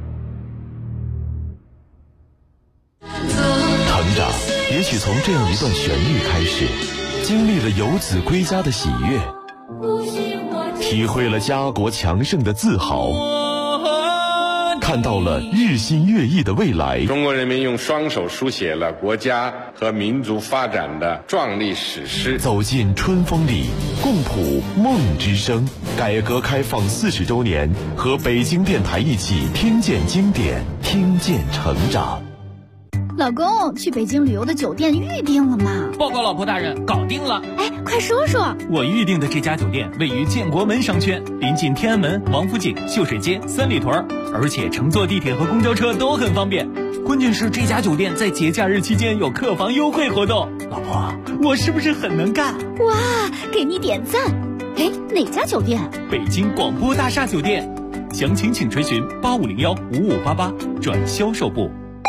[SPEAKER 1] 成长也许从这样一段旋律开始，经历了游子归家的喜悦，体会了家国强盛的自豪，看到了日新月异的未来。
[SPEAKER 2] 中国人民用双手书写了国家和民族发展的壮丽史诗。
[SPEAKER 1] 走进春风里，共谱梦之声。改革开放40周年，和北京电台一起听见经典，听见成长。
[SPEAKER 5] 老公，去北京旅游的酒店预定了吗？
[SPEAKER 13] 报告老婆大人，搞定了。
[SPEAKER 5] 哎，快说说。
[SPEAKER 13] 我预定的这家酒店位于建国门商圈，临近天安门、王府井、秀水街、三里屯，而且乘坐地铁和公交车都很方便。关键是这家酒店在节假日期间有客房优惠活动。老婆，我是不是很能干？
[SPEAKER 5] 哇，给你点赞。哎，哪家酒店？
[SPEAKER 13] 北京广播大厦酒店。详情请垂询8501-5588转销售部。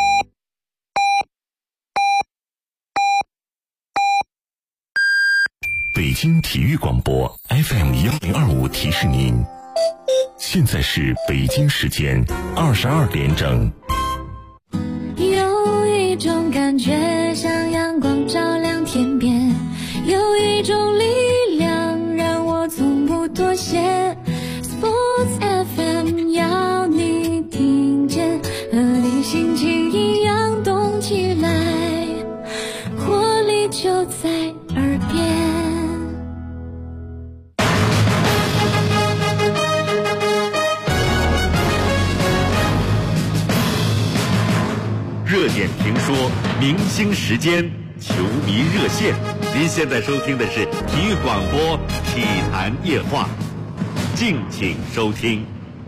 [SPEAKER 7] 北京体育广播 FM1025提示您，现在是北京时间22点整。
[SPEAKER 14] 有一种感觉像阳光照亮天边，有一种力量让我从不妥协。 Sports FM 要你听见，和你心情一样动起来，活力就在耳边。
[SPEAKER 9] 热点评说，明星时间，球迷热线。您现在收听的是体育广播体坛夜话，敬请收听。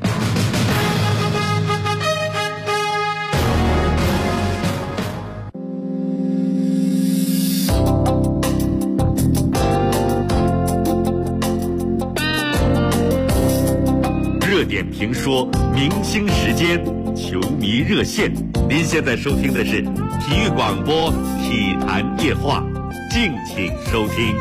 [SPEAKER 9] 热点评说，明星时间，球迷热线。您现在收听的是体育广播体坛夜话，敬请收听。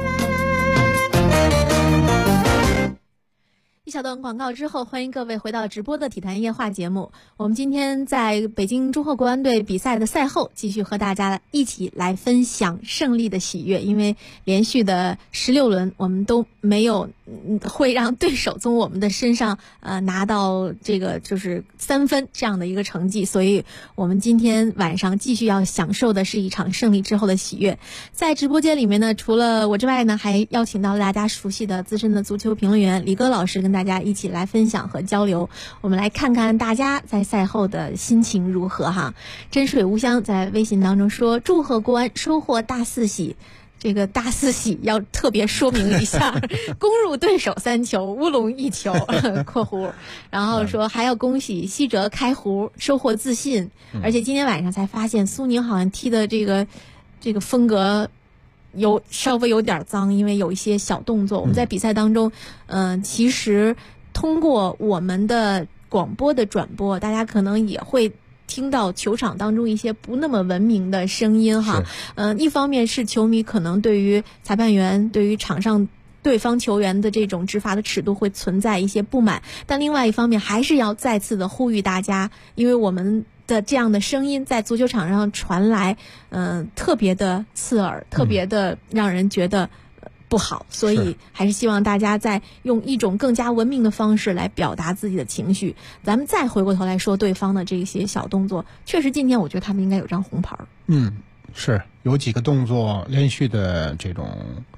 [SPEAKER 10] 一小段广告之后，欢迎各位回到直播的体坛夜话节目。我们今天在北京中赫国安队比赛的赛后，继续和大家一起来分享胜利的喜悦。因为连续的16轮，我们都没有会让对手从我们的身上拿到这个就是3分这样的一个成绩，所以我们今天晚上继续要享受的是一场胜利之后的喜悦。在直播间里面呢，除了我之外呢，还邀请到了大家熟悉的资深的足球评论员李哥老师，跟大家一起来分享和交流。我们来看看大家在赛后的心情如何哈。真水无香在微信当中说，祝贺国安收获大4喜。这个大4喜要特别说明一下，攻入对手3球，乌龙1球括弧，然后说还要恭喜西哲开壶，收获自信。而且今天晚上才发现苏宁好像踢的这个风格稍微有点脏，因为有一些小动作。我们在比赛当中其实通过我们的广播的转播，大家可能也会听到球场当中一些不那么文明的声音哈。一方面是球迷可能对于裁判员、对于场上对方球员的这种执法的尺度会存在一些不满，但另外一方面还是要再次的呼吁大家，因为我们的这样的声音在足球场上传来，特别的刺耳，特别的让人觉得不好，所以还是希望大家在用一种更加文明的方式来表达自己的情绪。咱们再回过头来说对方的这些小动作，确实今天我觉得他们应该有张红牌。
[SPEAKER 11] 是有几个动作连续的这种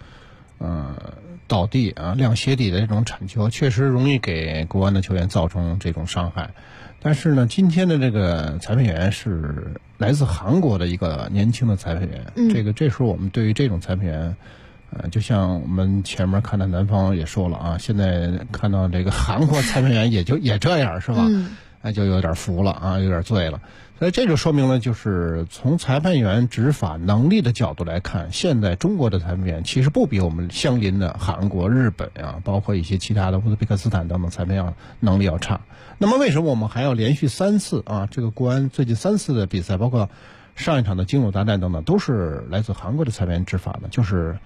[SPEAKER 11] 倒地啊亮鞋底的这种铲球，确实容易给国安的球员造成这种伤害。但是呢，今天的这个裁判员是来自韩国的一个年轻的裁判员，这时候我们对于这种裁判员就像我们前面看到南方也说了啊，现在看到这个韩国裁判员也这样是吧？就有点服了啊，有点醉了。所以这就说明了，就是从裁判员执法能力的角度来看，现在中国的裁判员其实不比我们相邻的韩国、日本啊，包括一些其他的乌兹别克斯坦等等裁判员能力要差。那么为什么我们还要连续3次啊？这个国安最近3次的比赛，包括上一场的京鲁大战等等，都是来自韩国的裁判员执法的，就是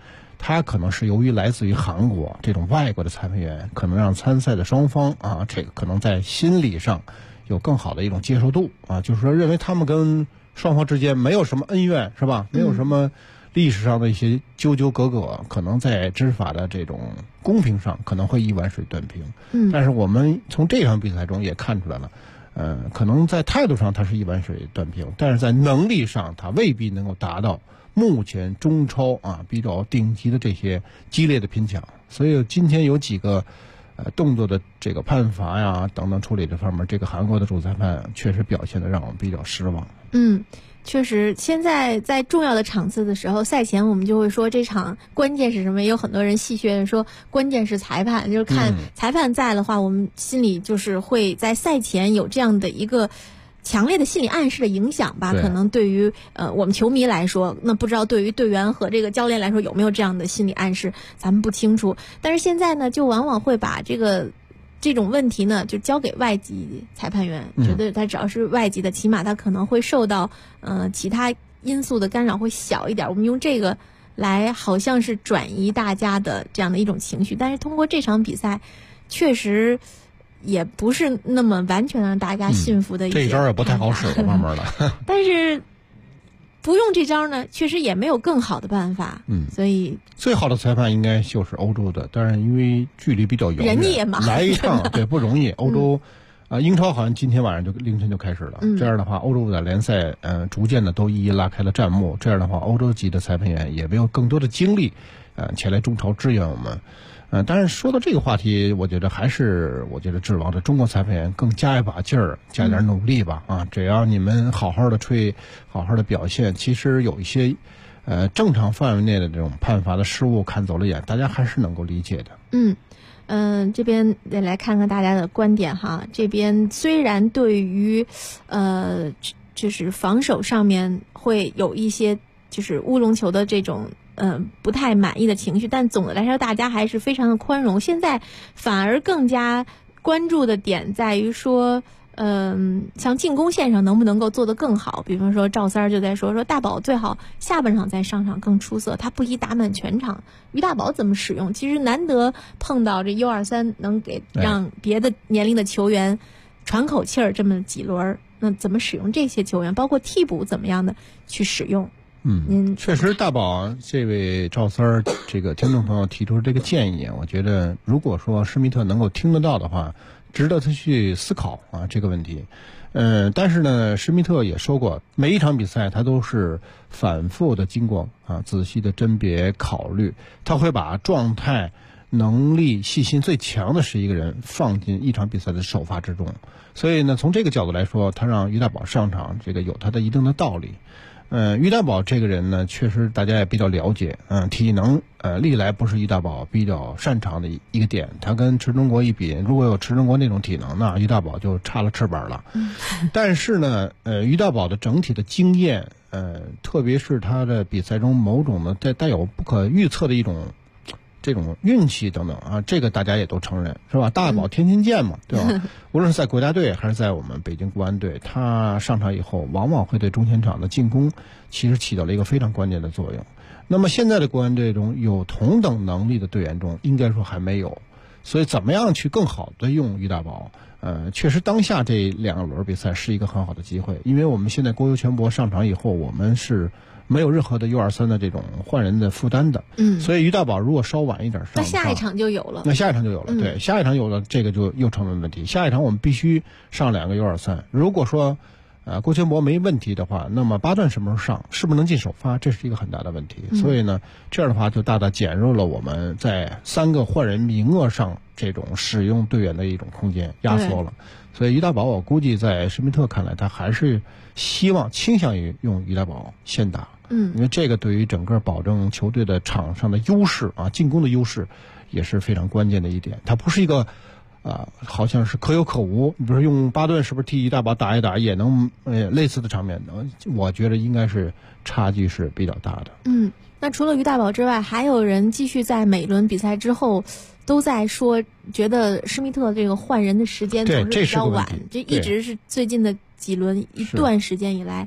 [SPEAKER 11] 他可能是由于来自于韩国这种外国的裁判员，可能让参赛的双方啊，这个可能在心理上有更好的一种接受度啊，就是说认为他们跟双方之间没有什么恩怨，是吧？没有什么历史上的一些纠纠葛葛，可能在执法的这种公平上可能会一碗水端平。但是我们从这场比赛中也看出来了，可能在态度上他是一碗水端平，但是在能力上他未必能够达到目前中超啊比较顶级的这些激烈的拼抢。所以今天有几个动作的这个判罚呀等等处理这方面，这个韩国的主裁判确实表现得让我们比较失望。
[SPEAKER 10] 确实，现在在重要的场次的时候，赛前我们就会说这场关键是什么？也有很多人戏谑的说关键是裁判，就是看裁判在的话，我们心里就是会在赛前有这样的一个强烈的心理暗示的影响吧。可能对于我们球迷来说，那不知道对于队员和这个教练来说有没有这样的心理暗示，咱们不清楚。但是现在呢，就往往会把这种问题呢，就交给外籍裁判员，觉得他只要是外籍的，起码他可能会受到其他因素的干扰会小一点。我们用这个来好像是转移大家的这样的一种情绪，但是通过这场比赛，确实也不是那么完全让大家信服的一些。
[SPEAKER 11] 这一招也不太好使了，慢慢的。
[SPEAKER 10] 但是不用这招呢，确实也没有更好的办法。所以
[SPEAKER 11] 最好的裁判应该就是欧洲的，但是因为距离比较遥远，
[SPEAKER 10] 人家也忙，
[SPEAKER 11] 来一趟对不容易。欧洲英超好像今天晚上就凌晨就开始了。这样的话，欧洲的联赛逐渐的都一一拉开了战幕。这样的话，欧洲级的裁判员也没有更多的精力前来中超支援我们。但是说到这个话题，我觉得指望着中国裁判员更加一把劲儿，加点努力吧。只要你们好好的吹，好好的表现，其实有一些正常范围内的这种判罚的失误看走了眼，大家还是能够理解的。
[SPEAKER 10] 这边得来看看大家的观点哈。这边虽然对于就是防守上面会有一些就是乌龙球的这种不太满意的情绪，但总的来说大家还是非常的宽容。现在反而更加关注的点在于说像进攻线上能不能够做得更好。比方说赵三儿就在说大宝最好下半场再上场更出色，他不宜打满全场。于大宝怎么使用，其实难得碰到这 U23 能给让别的年龄的球员喘口气儿这么几轮，那怎么使用这些球员，包括替补怎么样的去使用。
[SPEAKER 11] 确实大宝这位赵三儿这个听众朋友提出这个建议，我觉得如果说施密特能够听得到的话，值得他去思考这个问题。但是呢，施密特也说过，每一场比赛他都是反复的经过仔细的甄别考虑，他会把状态、能力、细心最强的11个人放进一场比赛的首发之中。所以呢，从这个角度来说，他让于大宝上场，这个有他的一定的道理。于大宝这个人呢，确实大家也比较了解，体能历来不是于大宝比较擅长的一个点。他跟池中国一比，如果有池中国那种体能呢，于大宝就差了翅膀了。但是呢，于大宝的整体的经验，特别是他的比赛中某种的带有不可预测的一种这种运气等等这个大家也都承认，是吧？大宝天天见嘛，对吧？无论是在国家队还是在我们北京国安队，他上场以后往往会对中前场的进攻其实起到了一个非常关键的作用。那么现在的国安队中有同等能力的队员中，应该说还没有。所以怎么样去更好的用于大宝，确实当下这2轮比赛是一个很好的机会，因为我们现在国游全国上场以后，我们是没有任何的 U23 的这种换人的负担的。所以于大宝如果稍晚一点上，
[SPEAKER 10] 那下一场就有了。
[SPEAKER 11] 对，下一场有了，这个就又成了问题。下一场我们必须上2个 U23。如果说郭全博没问题的话，那么巴顿什么时候上，是不是能进首发，这是一个很大的问题。所以呢，这样的话就大大减弱了我们在3个换人名额上这种使用队员的一种空间，压缩了。所以于大宝我估计在施密特看来，他还是倾向于用于大宝先打。因为这个对于整个保证球队的场上的优势进攻的优势也是非常关键的一点。它不是一个好像是可有可无。你比如说用巴顿是不是替于大宝打一打也能类似的场面呢？我觉得应该是差距是比较大的。
[SPEAKER 10] 那除了于大宝之外，还有人继续在每轮比赛之后都在说，觉得施密特这个换人的时间总是比较晚，这一直是最近的几轮一段时间以来，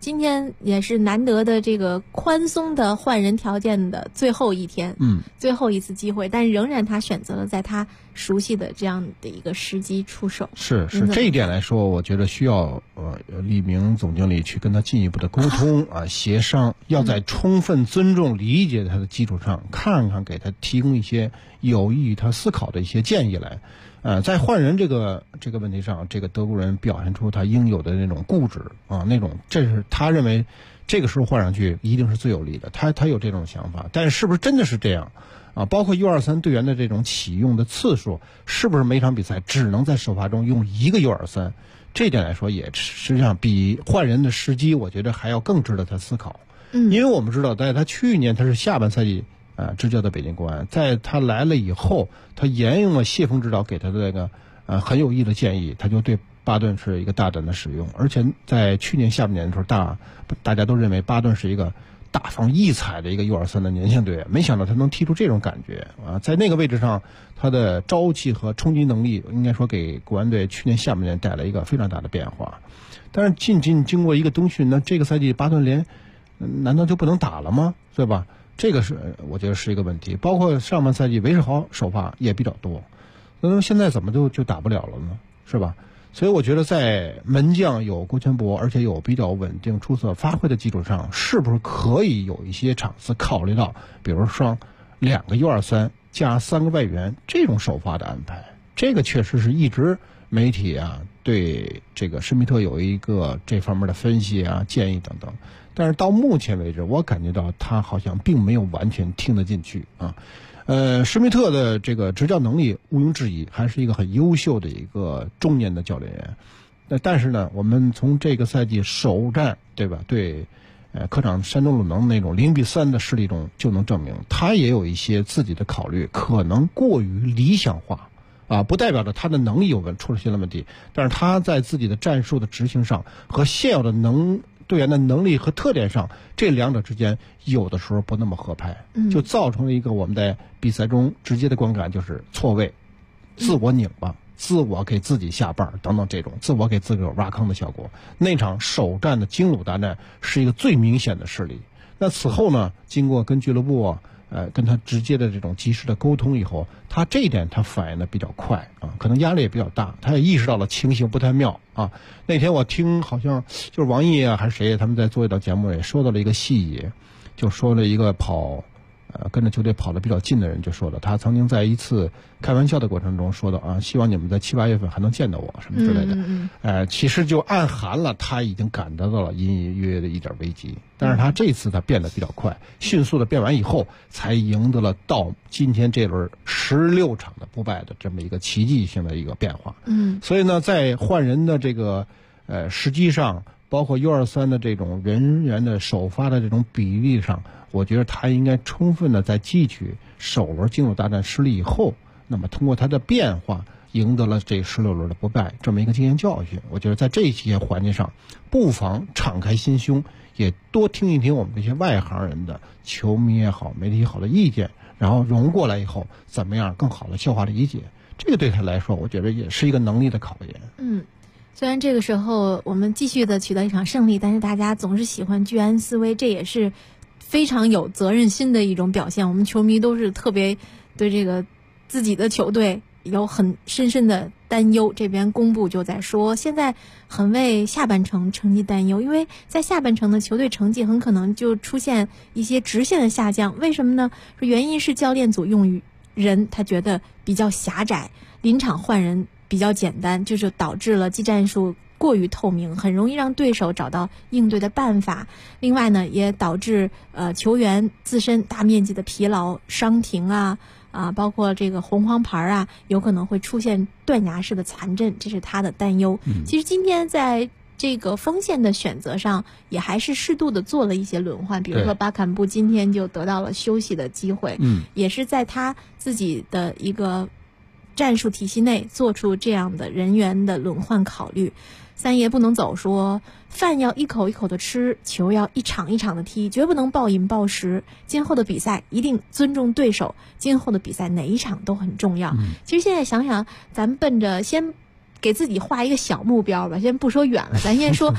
[SPEAKER 10] 今天也是难得的这个宽松的换人条件的最后一天，最后一次机会，但仍然他选择了在他熟悉的这样的一个时机出手。
[SPEAKER 11] 是这一点来说，我觉得需要李明总经理去跟他进一步的沟通协商，要在充分尊重理解他的基础上，看看给他提供一些有益于他思考的一些建议来。在换人这个问题上，这个德国人表现出他应有的那种固执这是他认为这个时候换上去一定是最有利的，他有这种想法。但是不是真的是这样包括 U23 队员的这种启用的次数，是不是每场比赛只能在首发中用一个 U23， 这一点来说也实际上比换人的时机我觉得还要更值得他思考。因为我们知道在他去年他是下半赛季执教的北京国安，在他来了以后，他沿用了谢峰指导给他的那个很有益的建议，他就对巴顿是一个大胆的使用。而且在去年下半年的时候，大家都认为巴顿是一个大放异彩的一个 U23 的年轻队员，没想到他能踢出这种感觉在那个位置上，他的朝气和冲击能力应该说给国安队去年下半年带来一个非常大的变化。但是经过一个冬训呢，这个赛季巴顿难道就不能打了吗？对吧？这个我觉得是一个问题。包括上半赛季韦世豪首发也比较多，那么现在怎么就打不了了呢？是吧？所以我觉得在门将有郭全博，而且有比较稳定出色发挥的基础上，是不是可以有一些场次考虑到，比如说2个 U23加3个外援这种首发的安排？这个确实是一直媒体对这个施密特有一个这方面的分析建议等等。但是到目前为止，我感觉到他好像并没有完全听得进去施密特的这个执教能力毋庸置疑，还是一个很优秀的一个中年的教练员。但是呢，我们从这个赛季首战，对吧？对，客场山东鲁能那种0-3的实力中就能证明，他也有一些自己的考虑，可能过于理想化不代表着他的能力出了些问题，但是他在自己的战术的执行上和现有的队员的能力和特点上，这两者之间有的时候不那么合拍，就造成了一个我们在比赛中直接的观感，就是错位、自我拧巴、自我给自己下绊等等，这种自我给自个挖坑的效果。那场首战的京鲁大战是一个最明显的事例。那此后呢，经过跟俱乐部跟他直接的这种及时的沟通以后，他这一点他反应的比较快可能压力也比较大，他也意识到了情形不太妙那天我听好像就是王毅还是谁，他们在做一档节目也说到了一个细节，就说了一个跟着球队跑得比较近的人就说了，他曾经在一次开玩笑的过程中说到希望你们在7-8月份还能见到我什么之类的其实就暗含了他已经感到了隐隐约约的一点危机。但是他这次他变得比较快，迅速的变完以后，才赢得了到今天这轮16场的不败的这么一个奇迹性的一个变化所以呢，在换人的这个时机上，包括 U23 的这种人员的首发的这种比例上，我觉得他应该充分的在汲取首轮京鲁大战失利以后，那么通过他的变化赢得了这16轮的不败这么一个经验教训。我觉得在这些环节上，不妨敞开心胸，也多听一听我们这些外行人的球迷也好、媒体也好的意见，然后融过来以后，怎么样更好的消化理解，这个对他来说，我觉得也是一个能力的考验。
[SPEAKER 10] 虽然这个时候我们继续的取得一场胜利，但是大家总是喜欢居安思危，这也是非常有责任心的一种表现。我们球迷都是特别对这个自己的球队有很深深的担忧。这边公布就在说，现在很为下半程成绩担忧，因为在下半程的球队成绩很可能就出现一些直线的下降。为什么呢？原因是教练组用于人他觉得比较狭窄，临场换人比较简单，就是导致了技战术过于透明，很容易让对手找到应对的办法。另外呢，也导致球员自身大面积的疲劳、伤停包括这个红黄牌有可能会出现断崖式的残阵，这是他的担忧。其实今天在这个锋线的选择上，也还是适度的做了一些轮换，比如说巴坎布今天就得到了休息的机会，也是在他自己的一个战术体系内做出这样的人员的轮换考虑。三爷不能走说，饭要一口一口的吃，球要一场一场的踢，绝不能暴饮暴食。今后的比赛一定尊重对手，今后的比赛哪一场都很重要。其实现在想想，咱们奔着先给自己画一个小目标吧，先不说远了，咱先说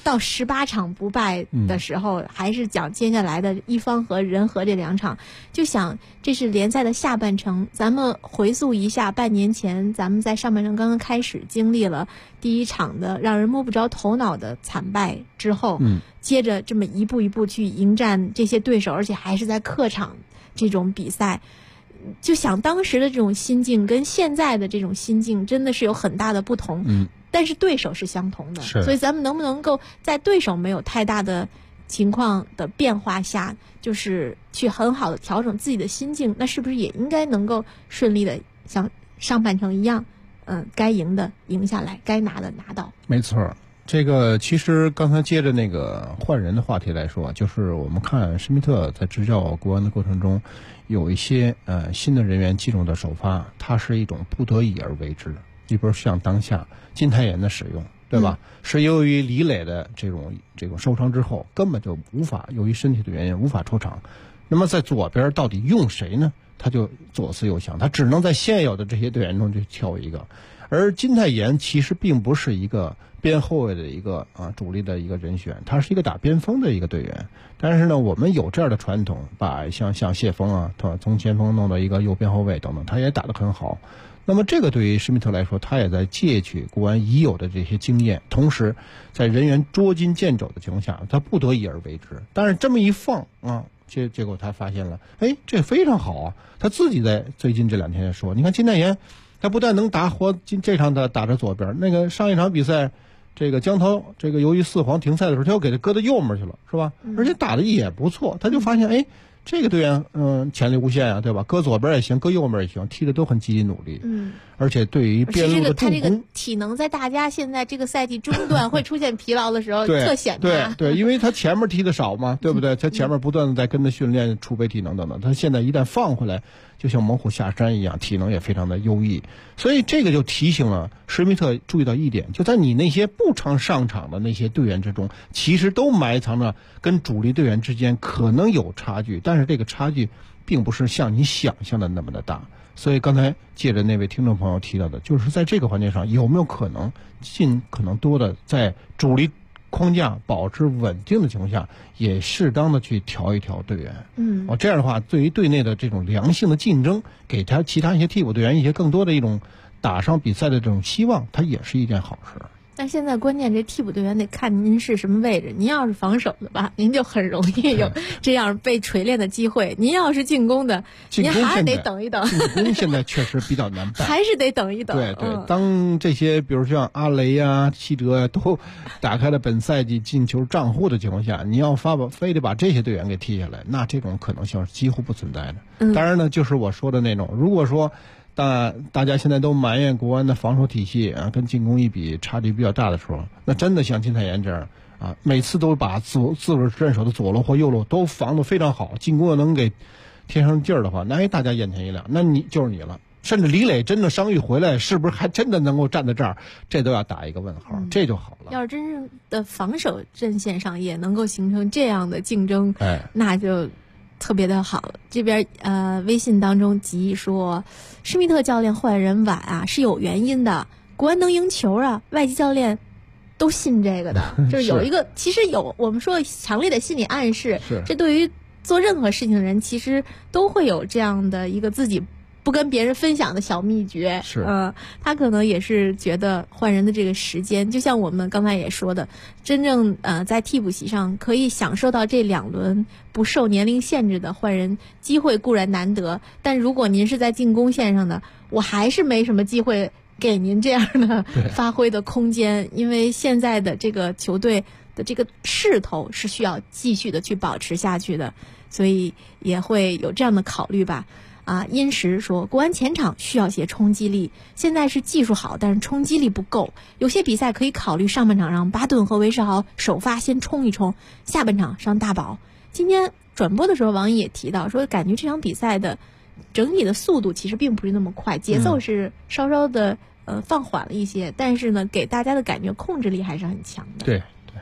[SPEAKER 10] 到18场不败的时候，还是讲接下来的一方和人和这2场，就想这是联赛的下半程。咱们回溯一下，半年前咱们在上半程刚刚开始，经历了第1场的让人摸不着头脑的惨败之后，接着这么一步一步去迎战这些对手，而且还是在客场这种比赛。就想当时的这种心境跟现在的这种心境真的是有很大的不同，但是对手是相同的，所以咱们能不能够在对手没有太大的情况的变化下，就是去很好的调整自己的心境，那是不是也应该能够顺利的像上半程一样，该赢的赢下来，该拿的拿到。
[SPEAKER 11] 没错。这个其实刚才接着那个换人的话题来说，就是我们看施密特在执教国安的过程中，有一些新的人员进入的首发，它是一种不得已而为之的。你比如像当下金泰妍的使用，对吧？是由于李磊的这种受伤之后，根本就无法由于身体的原因无法出场。那么在左边到底用谁呢？他就左思右想，他只能在现有的这些队员中去挑一个。而金泰妍其实并不是一个边后卫的一个主力的一个人选，他是一个打边锋的一个队员。但是呢，我们有这样的传统，把像谢峰他从前锋弄到一个右边后卫等等，他也打得很好。那么这个对于施密特来说，他也在借取国安已有的这些经验，同时在人员捉襟见肘的情况下，他不得已而为之。但是这么一放结果他发现了，这非常好啊！他自己在最近这2天说，你看金泰妍，他不但能打活，这场他打着左边，那个上一场比赛，这个江涛这个由于4黄停赛的时候，他又给他搁到右面去了，是吧？而且打的也不错，他就发现这个队员潜力无限啊，对吧？搁左边也行，搁右边也行，踢的都很积极努力。而且对于边路的助攻，
[SPEAKER 10] 他这个体能在大家现在这个赛季中段会出现疲劳的时候特显他。
[SPEAKER 11] 对，因为他前面踢的少嘛，对不对？他前面不断的在跟着训练储备体能等等，他现在一旦放回来，就像猛虎下山一样，体能也非常的优异。所以这个就提醒了施密特注意到一点，就在你那些不常上场的那些队员之中，其实都埋藏着跟主力队员之间可能有差距，但是这个差距并不是像你想象的那么的大。所以刚才借着那位听众朋友提到的，就是在这个环节上有没有可能尽可能多的在主力框架保持稳定的情况下，也适当的去调一调队员。这样的话，对于队内的这种良性的竞争，给他其他一些替补队员一些更多的一种打上比赛的这种希望，它也是一件好事。
[SPEAKER 10] 但现在关键这替补队员得看您是什么位置，您要是防守的吧，您就很容易有这样被锤炼的机会；您要是进攻的，您还是得等一等。
[SPEAKER 11] 进攻现在确实比较难办，
[SPEAKER 10] 还是得等一等。
[SPEAKER 11] 对，当这些比如像阿雷西哲都打开了本赛季进球账户的情况下，你要非得把这些队员给踢下来，那这种可能性是几乎不存在的。当然呢，就是我说的那种，如果说大家现在都埋怨国安的防守体系跟进攻一比差距比较大的时候，那真的像金泰妍这样每次都把自我镇守的左路或右路都防得非常好，进攻又能给贴上劲儿的话，那大家眼前一亮，那你就是你了。甚至李磊真的伤愈回来，是不是还真的能够站在这儿？这都要打一个问号，这就好了。
[SPEAKER 10] 要是真正的防守阵线上也能够形成这样的竞争，那就特别的好。这边微信当中吉说，施密特教练换人晚是有原因的，国安能赢球外籍教练都信这个的，就是有一个其实有我们说强烈的心理暗示，这对于做任何事情的人其实都会有这样的一个自己不跟别人分享的小秘诀。他可能也是觉得换人的这个时间，就像我们刚才也说的，真正在替补席上可以享受到这2轮不受年龄限制的换人机会固然难得，但如果您是在进攻线上的，我还是没什么机会给您这样的发挥的空间，因为现在的这个球队的这个势头是需要继续的去保持下去的，所以也会有这样的考虑吧。殷实说，国安前场需要些冲击力，现在是技术好，但是冲击力不够，有些比赛可以考虑上半场让巴顿和韦世豪首发先冲一冲，下半场上大宝。今天转播的时候王毅也提到说，感觉这场比赛的整体的速度其实并不是那么快，节奏是稍稍的放缓了一些，但是呢给大家的感觉控制力还是很强的。
[SPEAKER 11] 对，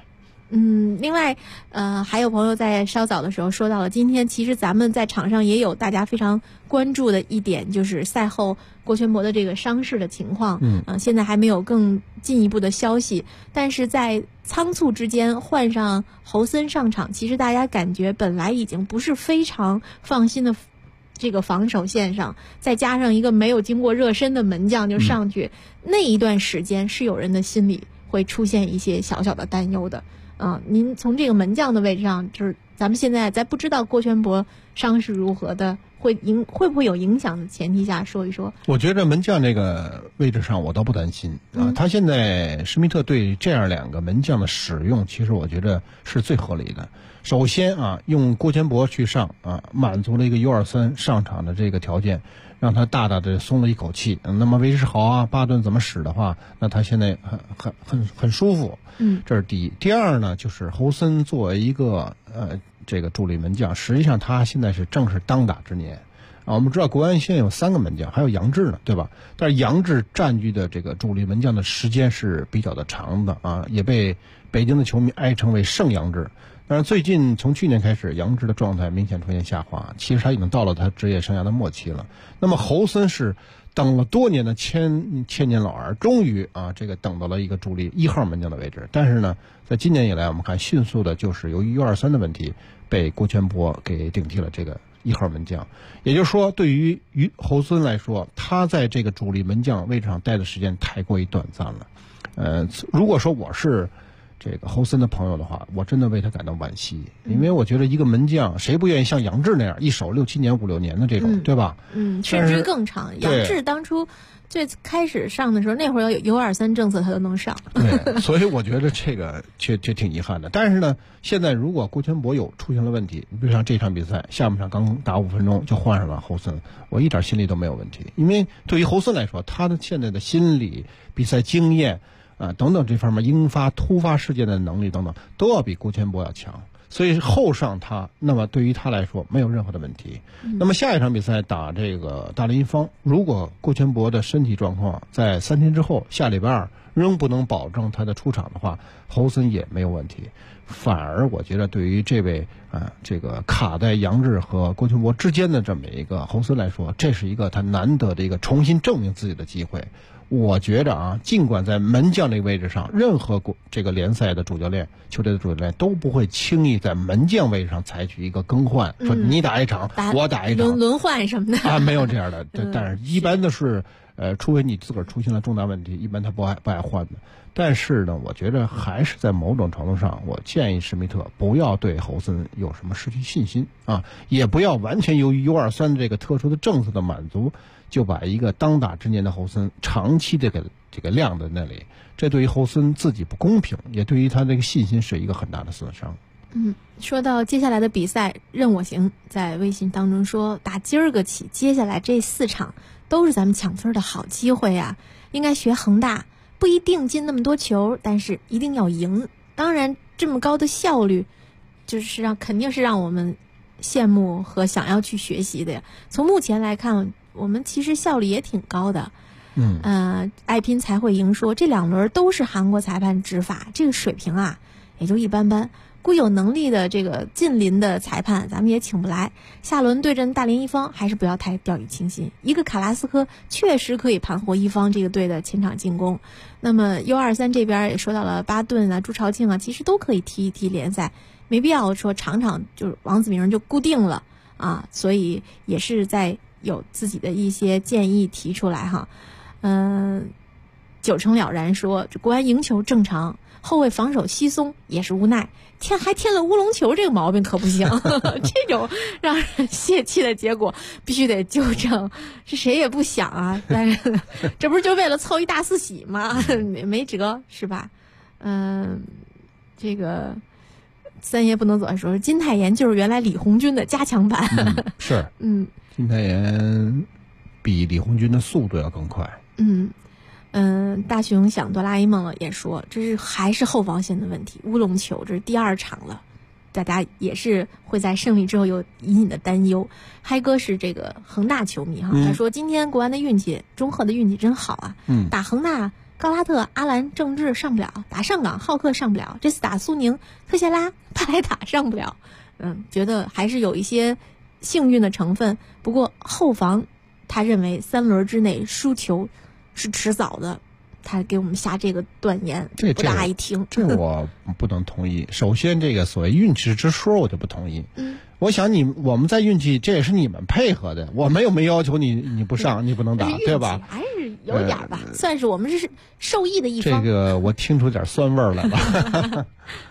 [SPEAKER 10] 另外，还有朋友在稍早的时候说到了，今天其实咱们在场上也有大家非常关注的一点，就是赛后郭全博的这个伤势的情况。现在还没有更进一步的消息，但是在仓促之间换上侯森上场，其实大家感觉本来已经不是非常放心的这个防守线上，再加上一个没有经过热身的门将就上去，那一段时间是有人的心里会出现一些小小的担忧的。您从这个门将的位置上，就是咱们现在在不知道郭全博伤势如何的，会不会有影响的前提下说一说？
[SPEAKER 11] 我觉得门将这个位置上我倒不担心啊。他现在施密特对这样2个门将的使用，其实我觉得是最合理的。首先啊，用郭全博去上啊，满足了一个 U23 上场的这个条件，让他大大的松了一口气。那么韦世豪啊、巴顿怎么使的话，那他现在很舒服。这是第一。第二呢，就是侯森作为一个这个主力门将，实际上他现在正是当打之年啊。我们知道国安现在有3个门将，还有杨志呢，对吧？但是杨志占据的这个主力门将的时间是比较的长的啊，也被北京的球迷爱称为圣杨志。但是最近从去年开始，杨志的状态明显出现下滑，其实他已经到了他职业生涯的末期了。那么侯森是等了多年的千年老二，终于啊这个等到了一个主力1号门将的位置。但是呢，在今年以来，我们看迅速的就是由于 U23 的问题，被郭全博给顶替了这个1号门将。也就是说，对于侯森来说，他在这个主力门将位置上待的时间太过于短暂了。如果说我是这个侯森的朋友的话，我真的为他感到惋惜，因为我觉得一个门将，谁不愿意像杨志那样一守6、7年、5、6年的这种，对吧？
[SPEAKER 10] 甚至更长。杨志当初最开始上的时候，那会儿有 U23 政策，他都能上。
[SPEAKER 11] 对，所以我觉得这个却挺遗憾的。但是呢，现在如果郭全博出现了问题，比如像这场比赛下半场刚打5分钟就换上了侯森，我一点心里都没有问题，因为对于侯森来说，他的现在的心理、比赛经验等等这方面应发突发事件的能力等等，都要比郭全博要强，所以后上他，那么对于他来说没有任何的问题。那么下一场比赛打这个大连一方，如果郭全博的身体状况在3天之后，下礼拜2仍不能保证他的出场的话，侯森也没有问题。反而我觉得对于这位这个卡在杨志和郭全博之间的这么一个侯森来说，这是一个他难得的一个重新证明自己的机会。我觉着尽管在门将这个位置上，任何这个联赛的主教练、球队的主教练都不会轻易在门将位置上采取一个更换，说你打一场，我打一场，
[SPEAKER 10] 轮换什么的
[SPEAKER 11] 没有这样的。但是一般的是，除非你自个儿出现了重大问题，一般他不爱换的。但是呢，我觉得还是在某种程度上，我建议施密特不要对侯森有什么失去信心也不要完全由于 U23 这个特殊的政策的满足，就把一个当打之年的侯森长期这个晾在那里，这对于侯森自己不公平，也对于他这个信心是一个很大的损伤。
[SPEAKER 10] 说到接下来的比赛，任我行在微信当中说，打今儿个起，接下来这4场都是咱们抢分的好机会啊！应该学恒大，不一定进那么多球，但是一定要赢。当然，这么高的效率，就是肯定是让我们羡慕和想要去学习的呀。从目前来看，我们其实效率也挺高的。爱拼才会赢说，这2轮都是韩国裁判执法，这个水平也就一般般。估有能力的这个近邻的裁判，咱们也请不来。下轮对阵大连一方，还是不要太掉以轻心。一个卡拉斯科确实可以盘活一方这个队的前场进攻。那么 U23 这边也说到了巴顿朱朝庆其实都可以踢一踢联赛，没必要说场就是王子铭就固定了所以也是在有自己的一些建议提出来9成了然说，国安赢球正常，后卫防守稀松也是无奈，还添了乌龙球，这个毛病可不行。这种让人泄气的结果必须得纠正，是谁也不想但是这不是就为了凑一大四喜吗？没辙是吧？这个三爷不能走说，金泰妍就是原来李红军的加强版。
[SPEAKER 11] 是金泰妍比李红军的速度要更快。
[SPEAKER 10] 大雄想哆啦 A 梦了，也说这还是后防线的问题，乌龙球这是第2场了，大家也是会在胜利之后有隐隐的担忧。嗨哥是这个恒大球迷他说今天国安的运气，中赫的运气真好打恒大高拉特、阿兰、郑智上不了，打上港浩克上不了，这次打苏宁、特谢拉、帕莱塔上不了。觉得还是有一些幸运的成分。不过后防他认为3轮之内输球是迟早的，他给我们下这个断言，不大爱听。
[SPEAKER 11] 这我不能同意。首先，这个所谓运气之说，我就不同意。我想我们在运气，这也是你们配合的，我们又没要求你不上，你不能打，对吧？
[SPEAKER 10] 还是有点吧，算是我们是受益的一方。
[SPEAKER 11] 这个我听出点酸味来了。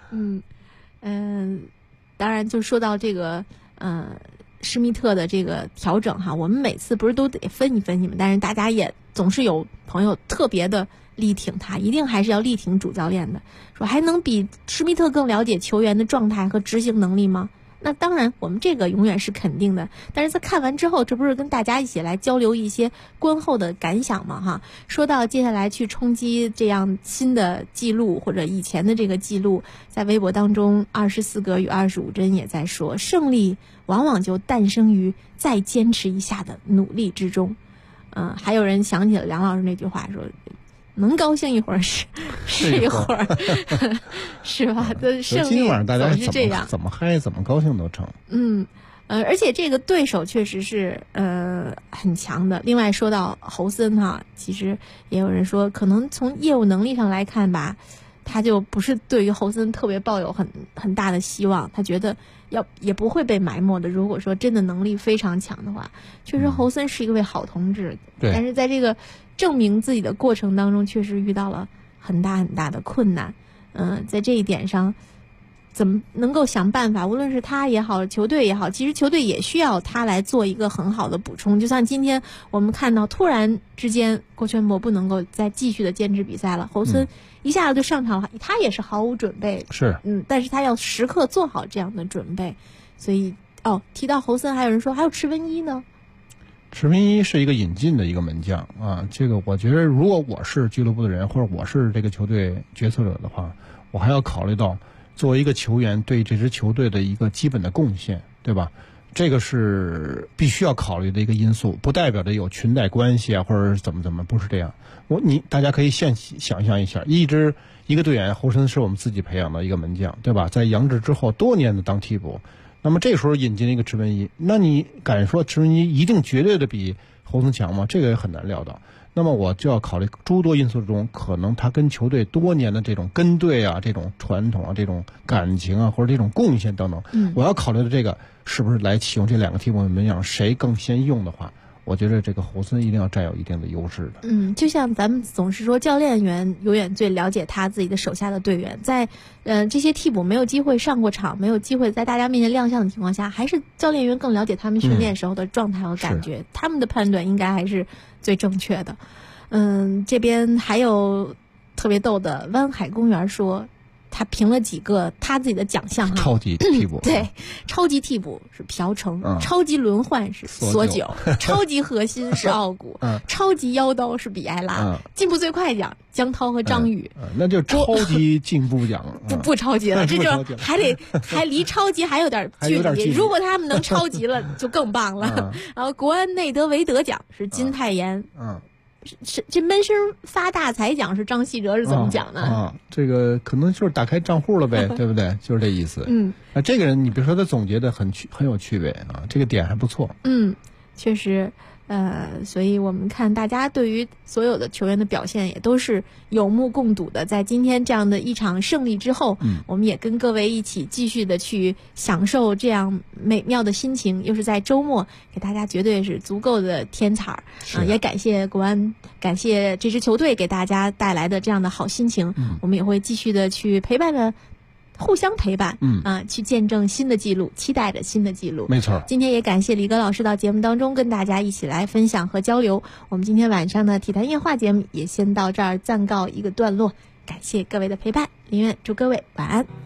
[SPEAKER 10] 当然就说到这个施密特的这个调整哈，我们每次不是都得分析分析嘛，但是大家也总是有朋友特别的力挺他，一定还是要力挺主教练的，说还能比施密特更了解球员的状态和执行能力吗？那当然我们这个永远是肯定的，但是在看完之后，这不是跟大家一起来交流一些观后的感想嘛哈。说到接下来去冲击这样新的记录或者以前的这个记录，在微博当中24格与25针也在说，胜利往往就诞生于再坚持一下的努力之中。还有人想起了梁老师那句话，说能高兴一会儿是一会儿，是吧？胜利
[SPEAKER 11] 今晚大家
[SPEAKER 10] 是这样，
[SPEAKER 11] 怎么嗨怎么高兴都成。
[SPEAKER 10] 而且这个对手确实是很强的。另外说到侯森哈，其实也有人说，可能从业务能力上来看吧，他就不是对于侯森特别抱有很大的希望，他觉得也不会被埋没的。如果说真的能力非常强的话，确实侯森是一位好同志，但是在这个证明自己的过程当中，确实遇到了很大很大的困难。在这一点上，怎么能够想办法？无论是他也好，球队也好，其实球队也需要他来做一个很好的补充。就像今天我们看到，突然之间郭全博不能够再继续的坚持比赛了，侯森一下子就上场了，他也是毫无准备，
[SPEAKER 11] 是
[SPEAKER 10] 但是他要时刻做好这样的准备。所以提到侯森，还有人说还有池文一呢。
[SPEAKER 11] 池文一是一个引进的一个门将啊，这个我觉得如果我是俱乐部的人，或者我是这个球队决策者的话，我还要考虑到作为一个球员对这支球队的一个基本的贡献，对吧？这个是必须要考虑的一个因素，不代表着有裙带关系啊，或者怎么，不是这样。大家可以想象一下，一个队员，侯森是我们自己培养的一个门将，对吧？在杨志之后多年的当替补，那么这时候引进了一个池文一，那你敢说池文一一定绝对的比侯森强吗？这个也很难料到。那么我就要考虑诸多因素中，可能他跟球队多年的这种跟队啊、这种传统啊、这种感情啊，或者这种贡献等等，我要考虑的这个是不是来启用这两个替补门将，谁更先用的话，我觉得这个侯森一定要占有一定的优势的。
[SPEAKER 10] 就像咱们总是说，教练员永远最了解他自己的手下的队员，在这些替补没有机会上过场，没有机会在大家面前亮相的情况下，还是教练员更了解他们训练时候的状态和感觉，他们的判断应该还是最正确的。这边还有特别逗的，湾海公园说他评了几个他自己的奖项哈，
[SPEAKER 11] 超级替补
[SPEAKER 10] 对，超级替补是朴成，超级轮换是索九，超级核心是奥古，超级妖刀是比埃拉，进步最快奖江涛和张宇，
[SPEAKER 11] 那就超级进步奖
[SPEAKER 10] 不超级了，这就还离超级还有点距离，如果他们能超级了就更棒了。然后国安内德维德奖是金泰妍，这闷声发大财奖是张稀哲，是怎么讲呢？
[SPEAKER 11] 这个可能就是打开账户了呗，对不对？就是这意思。这个人你比如说他总结的很有趣味啊，这个点还不错。
[SPEAKER 10] 确实。所以我们看大家对于所有的球员的表现也都是有目共睹的。在今天这样的一场胜利之后，我们也跟各位一起继续的去享受这样美妙的心情，又是在周末，给大家绝对是足够的添彩也感谢国安，感谢这支球队给大家带来的这样的好心情。我们也会继续的去陪伴着。互相陪伴，去见证新的记录，期待着新的记录。
[SPEAKER 11] 没错。
[SPEAKER 10] 今天也感谢李哥老师到节目当中跟大家一起来分享和交流。我们今天晚上的体坛夜话节目也先到这儿暂告一个段落，感谢各位的陪伴，林苑祝各位晚安。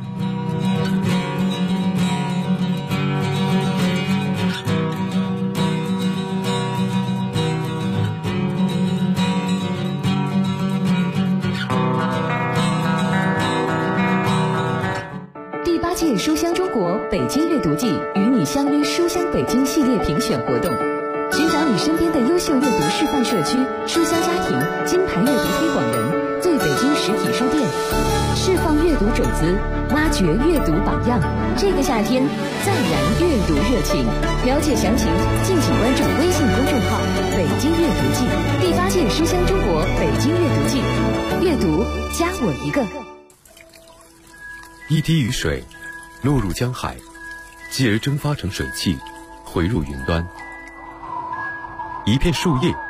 [SPEAKER 15] 届书香中国北京阅读季与你相约书香北京系列评选活动，寻找你身边的优秀阅读示范社区、书香家庭、金牌阅读推广人，对北京实体书店释放阅读种子，挖掘阅读榜样。这个夏天再燃阅读热情。了解详情，敬请关注微信公众号“北京阅读季”，第8届书香中国北京阅读季，阅读加我一个。
[SPEAKER 7] 一滴雨水落入江海，继而蒸发成水汽，回入云端。一片树叶